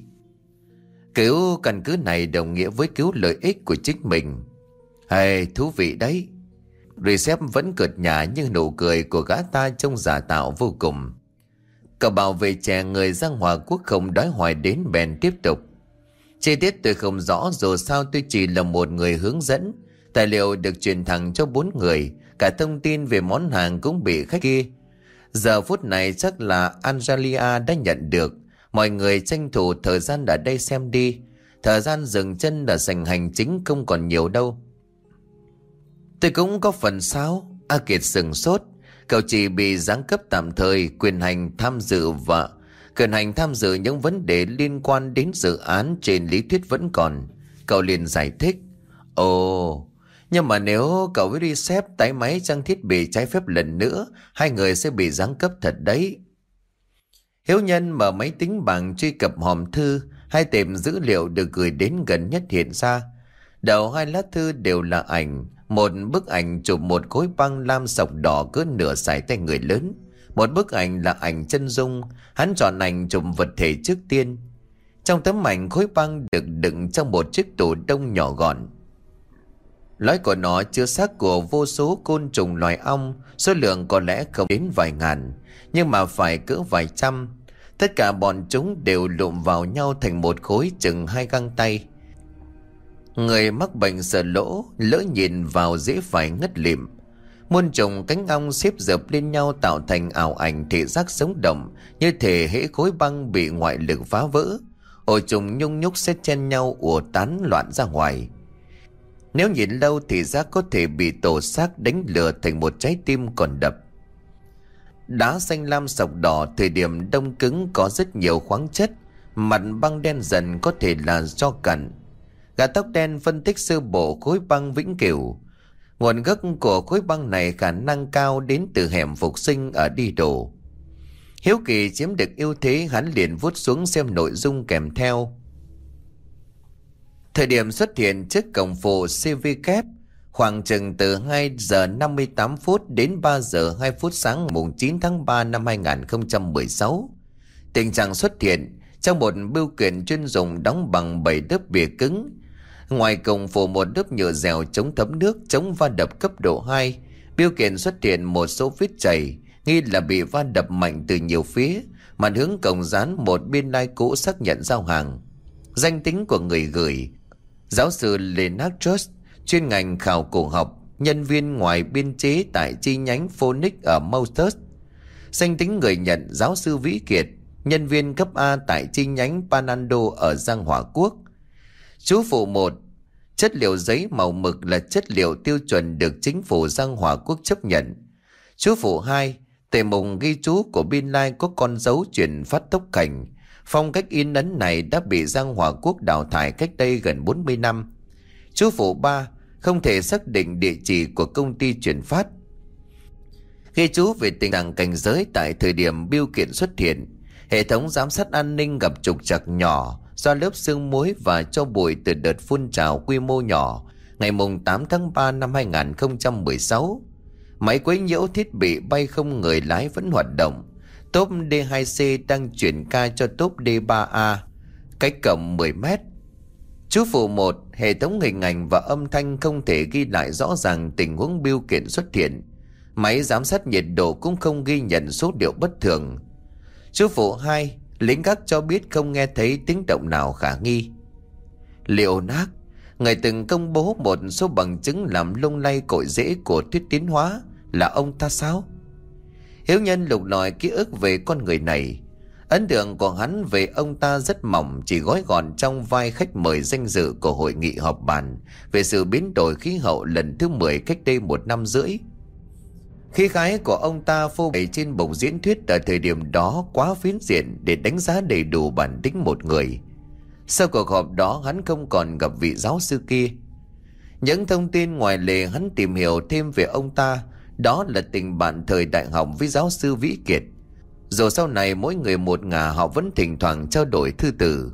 Cứu căn cứ này đồng nghĩa với cứu lợi ích của chính mình. Hay, thú vị đấy. Recep vẫn cợt nhả, nhưng nụ cười của gã ta trông giả tạo vô cùng. Cậu bảo vệ trẻ người Giang Hòa Quốc không đói hoài đến bèn tiếp tục. Chi tiết tôi không rõ, dù sao tôi chỉ là một người hướng dẫn. Tài liệu được truyền thẳng cho bốn người, cả thông tin về món hàng cũng bị khách kia. Giờ phút này chắc là Angelia đã nhận được. Mọi người tranh thủ thời gian ở đây xem đi. Thời gian dừng chân ở sảnh hành chính không còn nhiều đâu. Tôi cũng có phần sao? A Kiệt sừng sốt. Cậu chỉ bị giáng cấp tạm thời, quyền hành tham dự và quyền hành tham dự những vấn đề liên quan đến dự án trên lý thuyết vẫn còn. Cậu liền giải thích. Ồ, nhưng mà nếu cậu với Recep tái máy trang thiết bị trái phép lần nữa, hai người sẽ bị giáng cấp thật đấy. Hiếu Nhân mở máy tính bảng truy cập hòm thư. Hai tệp dữ liệu được gửi đến gần nhất hiện ra. Đầu hai lá thư đều là ảnh. Một bức ảnh chụp một khối băng lam sọc đỏ cỡ nửa sải tay người lớn. Một bức ảnh là ảnh chân dung. Hắn chọn ảnh chụp vật thể trước tiên. Trong tấm ảnh, khối băng được đựng trong một chiếc tủ đông nhỏ gọn. Lõi của nó chứa xác của vô số côn trùng loài ong. Số lượng có lẽ không đến vài ngàn, nhưng mà phải cỡ vài trăm. Tất cả bọn chúng đều lụm vào nhau thành một khối chừng hai găng tay. Người mắc bệnh sợ lỗ lỡ nhìn vào dễ phải ngất lịm. Muôn trùng cánh ong xếp dập lên nhau tạo thành ảo ảnh thị giác sống động, như thể hễ khối băng bị ngoại lực phá vỡ, ổ trùng nhung nhúc sẽ chen nhau ùa tán loạn ra ngoài. Nếu nhìn lâu thì giác có thể bị tổ xác đánh lừa thành một trái tim còn đập. Đá xanh lam sọc đỏ thời điểm đông cứng có rất nhiều khoáng chất. Mặt băng đen dần có thể là do cặn. Gã tóc đen phân tích sơ bộ khối băng vĩnh cửu. Nguồn gốc của khối băng này khả năng cao đến từ hẻm phục sinh ở Đi Đồ. Hiếu kỳ chiếm được ưu thế, hắn liền vuốt xuống xem nội dung kèm theo. Thời điểm xuất hiện trước cổng phụ xê vê kép khoảng chừng từ hai giờ năm mươi tám phút đến ba giờ hai phút sáng mùng chín tháng ba năm hai nghìn không trăm mười sáu. Tình trạng xuất hiện trong một bưu kiện chuyên dùng đóng bằng bảy lớp bìa cứng. Ngoài cổng phủ một lớp nhựa dẻo chống thấm nước, chống va đập cấp độ hai. Bưu kiện xuất hiện một số vết chảy, nghi là bị va đập mạnh từ nhiều phía. Màn hướng cổng dán một biên lai cũ xác nhận giao hàng. Danh tính của người gửi: giáo sư Leonard Trust, chuyên ngành khảo cổ học, nhân viên ngoài biên chế tại chi nhánh Phoenix ở Mounters. Danh tính người nhận: giáo sư Vĩ Kiệt, nhân viên cấp A tại chi nhánh Panando ở Giang Hòa Quốc. Chú phụ một: chất liệu giấy màu mực là chất liệu tiêu chuẩn được chính phủ Giang Hòa Quốc chấp nhận. Chú phụ hai: tề mùng ghi chú của biên lai có con dấu chuyển phát tốc cảnh. Phong cách in ấn này đã bị Giang Hòa Quốc đào thải cách đây gần bốn mươi năm. Chú phụ ba: không thể xác định địa chỉ của công ty chuyển phát. Ghi chú về tình trạng cảnh giới tại thời điểm bưu kiện xuất hiện. Hệ thống giám sát an ninh gặp trục trặc nhỏ do lớp sương muối và cho bụi từ đợt phun trào quy mô nhỏ ngày tám tháng ba năm hai nghìn không trăm mười sáu. Máy quấy nhiễu thiết bị bay không người lái vẫn hoạt động. Tốp D hai C đang chuyển ca cho tốp D ba A, cách cổng mười mét. Chú phụ một: hệ thống hình ảnh và âm thanh không thể ghi lại rõ ràng tình huống bưu kiện xuất hiện. Máy giám sát nhiệt độ cũng không ghi nhận số liệu bất thường. Chú phụ hai, lính gác cho biết không nghe thấy tiếng động nào khả nghi. Liệu nác, người từng công bố một số bằng chứng làm lung lay cội rễ của thuyết tiến hóa, là ông ta sao? Hiếu Nhân lục lọi ký ức về con người này. Ấn tượng của hắn về ông ta rất mỏng, chỉ gói gọn trong vai khách mời danh dự của hội nghị họp bàn về sự biến đổi khí hậu lần thứ mười cách đây một năm rưỡi. Khí khái của ông ta phô bày trên bục diễn thuyết ở thời điểm đó quá phiến diện để đánh giá đầy đủ bản tính một người. Sau cuộc họp đó, hắn không còn gặp vị giáo sư kia. Những thông tin ngoài lề hắn tìm hiểu thêm về ông ta, đó là tình bạn thời đại học với giáo sư Vĩ Kiệt. Dù sau này mỗi người một ngả, họ vẫn thỉnh thoảng trao đổi thư từ.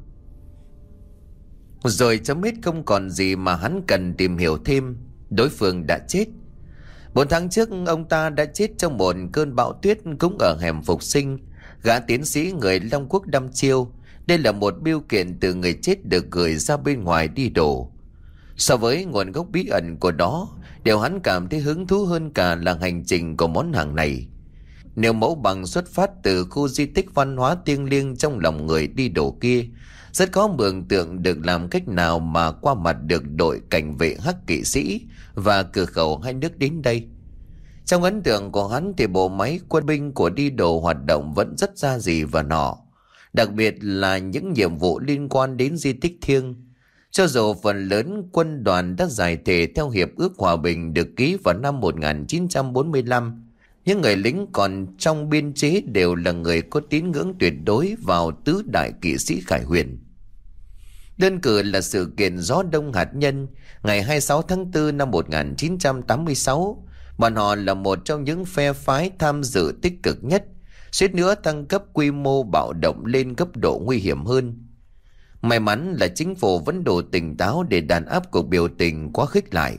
Rồi chấm hết, không còn gì mà hắn cần tìm hiểu thêm. Đối phương đã chết. Bốn tháng trước, ông ta đã chết trong một cơn bão tuyết cũng ở hẻm Phục Sinh. Gã tiến sĩ người Long Quốc đăm chiêu. Đây là một bưu kiện từ người chết được gửi ra bên ngoài đi đổ. So với nguồn gốc bí ẩn của nó, điều hắn cảm thấy hứng thú hơn cả là hành trình của món hàng này. Nếu mẫu bằng xuất phát từ khu di tích văn hóa thiêng liêng trong lòng người đi đổ kia, rất khó mường tượng được làm cách nào mà qua mặt được đội cảnh vệ hắc kỵ sĩ và cửa khẩu hai nước đến đây. Trong ấn tượng của hắn thì bộ máy quân binh của đi đổ hoạt động vẫn rất ra gì và nọ, đặc biệt là những nhiệm vụ liên quan đến di tích thiêng. Cho dù phần lớn quân đoàn đã giải thể theo hiệp ước hòa bình được ký vào năm một nghìn chín trăm bốn mươi lăm, những người lính còn trong biên chế đều là người có tín ngưỡng tuyệt đối vào tứ đại kỵ sĩ Khải Huyền. Đơn cử là sự kiện gió đông hạt nhân ngày hai mươi sáu tháng tư năm một nghìn chín trăm tám mươi sáu, bọn họ là một trong những phe phái tham dự tích cực nhất, suýt nữa tăng cấp quy mô bạo động lên cấp độ nguy hiểm hơn. May mắn là chính phủ vẫn đủ tỉnh táo để đàn áp cuộc biểu tình quá khích lại.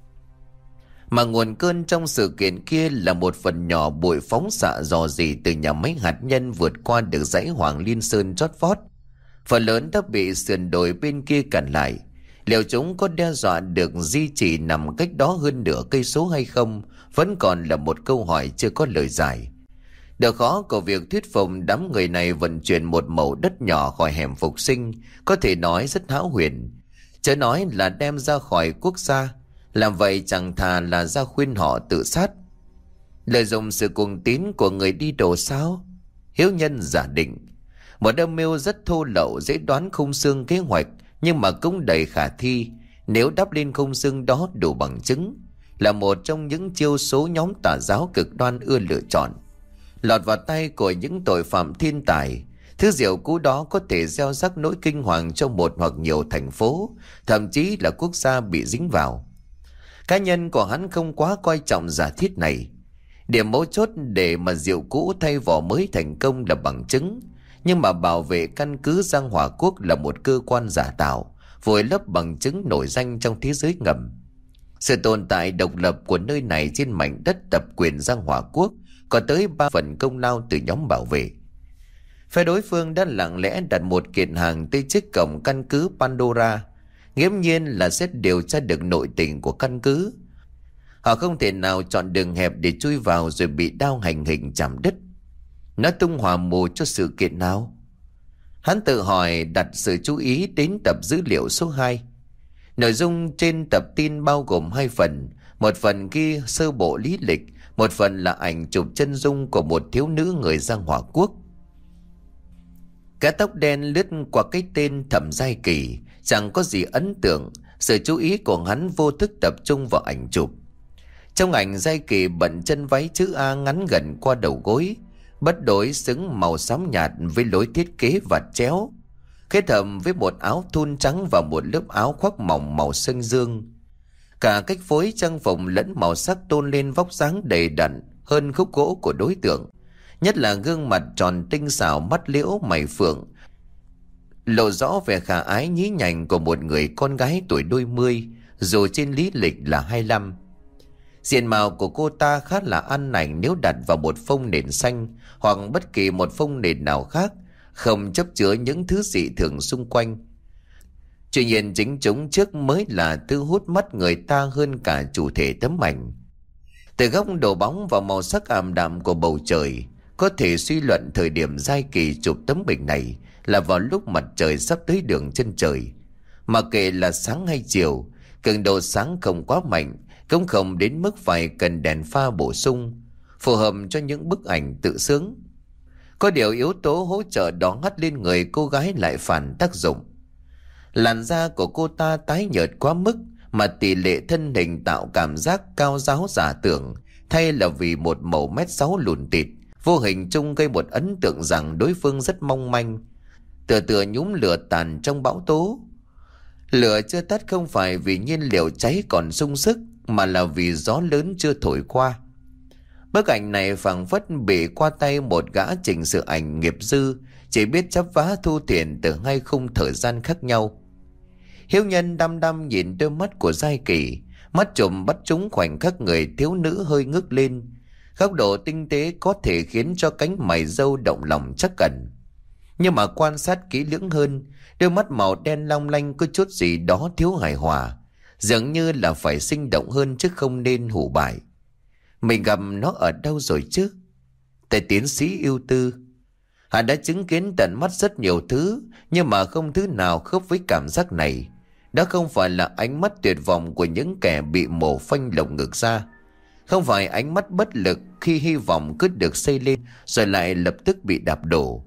Mà nguồn cơn trong sự kiện kia là một phần nhỏ bụi phóng xạ rò rỉ từ nhà máy hạt nhân vượt qua được dãy Hoàng Liên Sơn chót vót. Phần lớn đã bị sườn đồi bên kia cản lại. Liệu chúng có đe dọa được di chỉ nằm cách đó hơn nửa cây số hay không vẫn còn là một câu hỏi chưa có lời giải. Độ khó của việc thuyết phục đám người này vận chuyển một mẩu đất nhỏ khỏi hẻm Phục Sinh có thể nói rất hão huyền. Chớ nói là đem ra khỏi quốc gia. Làm vậy chẳng thà là ra khuyên họ tự sát. Lợi dụng sự cuồng tín của người đi đổ sao? Hiếu Nhân giả định một âm mưu rất thô lậu, dễ đoán khung xương kế hoạch, nhưng mà cũng đầy khả thi nếu đắp lên khung xương đó đủ bằng chứng. Là một trong những chiêu số nhóm tà giáo cực đoan ưa lựa chọn, lọt vào tay của những tội phạm thiên tài. Thứ rượu cũ đó có thể gieo rắc nỗi kinh hoàng cho một hoặc nhiều thành phố, thậm chí là quốc gia bị dính vào. Cá nhân của hắn không quá coi trọng giả thiết này. Điểm mấu chốt để mà rượu cũ thay vỏ mới thành công là bằng chứng. Nhưng mà bảo vệ căn cứ Giang Hòa Quốc là một cơ quan giả tạo, vùi lấp bằng chứng nổi danh trong thế giới ngầm. Sự tồn tại độc lập của nơi này trên mảnh đất tập quyền Giang Hòa Quốc có tới ba phần công lao từ nhóm bảo vệ. Phe đối phương đã lặng lẽ đặt một kiện hàng tới trước cổng căn cứ Pandora, nghiễm nhiên là sẽ điều tra được nội tình của căn cứ. Họ không thể nào chọn đường hẹp để chui vào rồi bị đao hành hình chạm đứt. Nó tung hỏa mù cho sự kiện nào? Hắn tự hỏi, đặt sự chú ý đến tập dữ liệu số hai. Nội dung trên tập tin bao gồm hai phần. Một phần ghi sơ bộ lý lịch, một phần là ảnh chụp chân dung của một thiếu nữ người Giang Hòa Quốc. Cái tóc đen lướt qua cái tên Thẩm Giai Kỳ, chẳng có gì ấn tượng. Sự chú ý của hắn vô thức tập trung vào ảnh chụp. Trong ảnh, Giai Kỳ bận chân váy chữ A ngắn gần qua đầu gối, bất đối xứng màu xám nhạt với lối thiết kế vạt chéo, kết hợp với một áo thun trắng và một lớp áo khoác mỏng màu xanh dương. Cả cách phối trang phục lẫn màu sắc tôn lên vóc dáng đầy đặn hơn khúc gỗ của đối tượng, nhất là gương mặt tròn tinh xảo, mắt liễu mày phượng, lộ rõ vẻ khả ái nhí nhảnh của một người con gái tuổi đôi mươi, dù trên lý lịch là hai mươi lăm. Diện mạo của cô ta khá là ăn ảnh nếu đặt vào một phông nền xanh hoặc bất kỳ một phông nền nào khác, không chấp chứa những thứ dị thường xung quanh. Tuy nhiên chính chúng trước mới là thứ hút mắt người ta hơn cả chủ thể tấm ảnh. Từ góc độ bóng và màu sắc ảm đạm của bầu trời, có thể suy luận thời điểm Giai Kỳ chụp tấm bình này là vào lúc mặt trời sắp tới đường chân trời. Mà kể là sáng hay chiều, cường độ sáng không quá mạnh, cũng không đến mức phải cần đèn pha bổ sung, phù hợp cho những bức ảnh tự sướng. Có điều yếu tố hỗ trợ đó hắt lên người cô gái lại phản tác dụng. Làn da của cô ta tái nhợt quá mức, mà tỷ lệ thân hình tạo cảm giác cao ráo giả tưởng, thay là vì một màu mét sáu lùn tịt, vô hình chung gây một ấn tượng rằng đối phương rất mong manh, tựa tựa nhúm lửa tàn trong bão tố. Lửa chưa tắt không phải vì nhiên liệu cháy còn sung sức, mà là vì gió lớn chưa thổi qua. Bức ảnh này phảng phất bị qua tay một gã chỉnh sửa ảnh nghiệp dư, chỉ biết chắp vá thu tiền từ hai khung thời gian khác nhau. Hiếu Nhân đăm đăm nhìn đôi mắt của Giai Kỳ, mắt trộm bắt trúng khoảnh khắc người thiếu nữ hơi ngước lên. Góc độ tinh tế có thể khiến cho cánh mày râu động lòng chắc ẩn. Nhưng mà quan sát kỹ lưỡng hơn, đôi mắt màu đen long lanh có chút gì đó thiếu hài hòa, dường như là phải sinh động hơn chứ không nên hủ bại. Mình gặp nó ở đâu rồi chứ? Tại tiến sĩ ưu tư. Hắn đã chứng kiến tận mắt rất nhiều thứ, nhưng mà không thứ nào khớp với cảm giác này. Đó không phải là ánh mắt tuyệt vọng của những kẻ bị mổ phanh lồng ngực ra, không phải ánh mắt bất lực khi hy vọng cứ được xây lên rồi lại lập tức bị đạp đổ.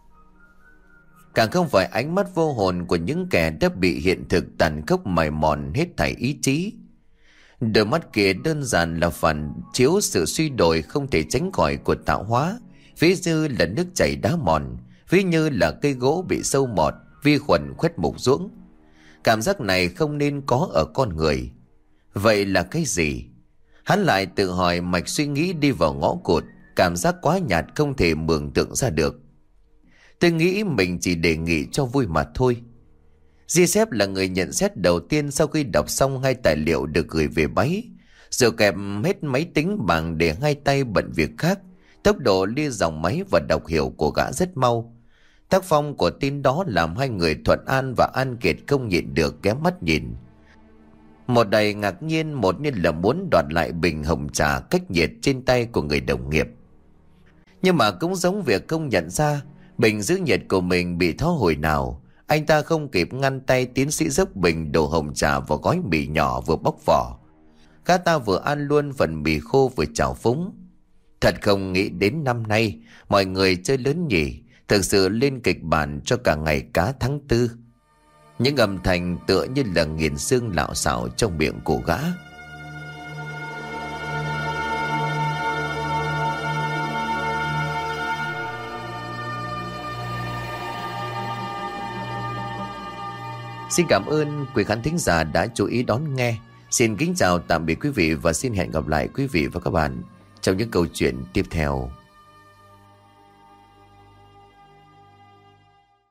Càng không phải ánh mắt vô hồn của những kẻ đã bị hiện thực tàn khốc mài mòn hết thảy ý chí. Đôi mắt kia đơn giản là phản chiếu sự suy đổi không thể tránh khỏi của tạo hóa, ví như là nước chảy đá mòn, ví như là cây gỗ bị sâu mọt, vi khuẩn khoét mục ruỗng. Cảm giác này không nên có ở con người. Vậy là cái gì? Hắn lại tự hỏi, mạch suy nghĩ đi vào ngõ cụt, cảm giác quá nhạt không thể mường tượng ra được. Tôi nghĩ mình chỉ đề nghị cho vui mà thôi. Di Sép là người nhận xét đầu tiên sau khi đọc xong hai tài liệu được gửi về máy, rồi kẹp hết máy tính bảng để hai tay bận việc khác. Tốc độ lia dòng máy và đọc hiểu của gã rất mau. Tác phong của tin đó làm hai người Thuận An và An Kiệt không nhịn được ghé mắt nhìn. Một đầy ngạc nhiên, một như là muốn đoạt lại bình hồng trà cách nhiệt trên tay của người đồng nghiệp. Nhưng mà cũng giống việc không nhận ra bình giữ nhiệt của mình bị thó hồi nào, anh ta không kịp ngăn tay tiến sĩ dốc bình đổ hồng trà vào gói mì nhỏ vừa bóc vỏ. Gã ta vừa ăn luôn phần mì khô vừa chảo phúng. Thật không nghĩ đến năm nay mọi người chơi lớn nhỉ, thực sự lên kịch bản cho cả ngày cá tháng tư. Những âm thanh tựa như là nghiền xương lạo xạo trong miệng của gã. Xin cảm ơn quý khán thính giả đã chú ý đón nghe. Xin kính chào tạm biệt quý vị và xin hẹn gặp lại quý vị và các bạn trong những câu chuyện tiếp theo.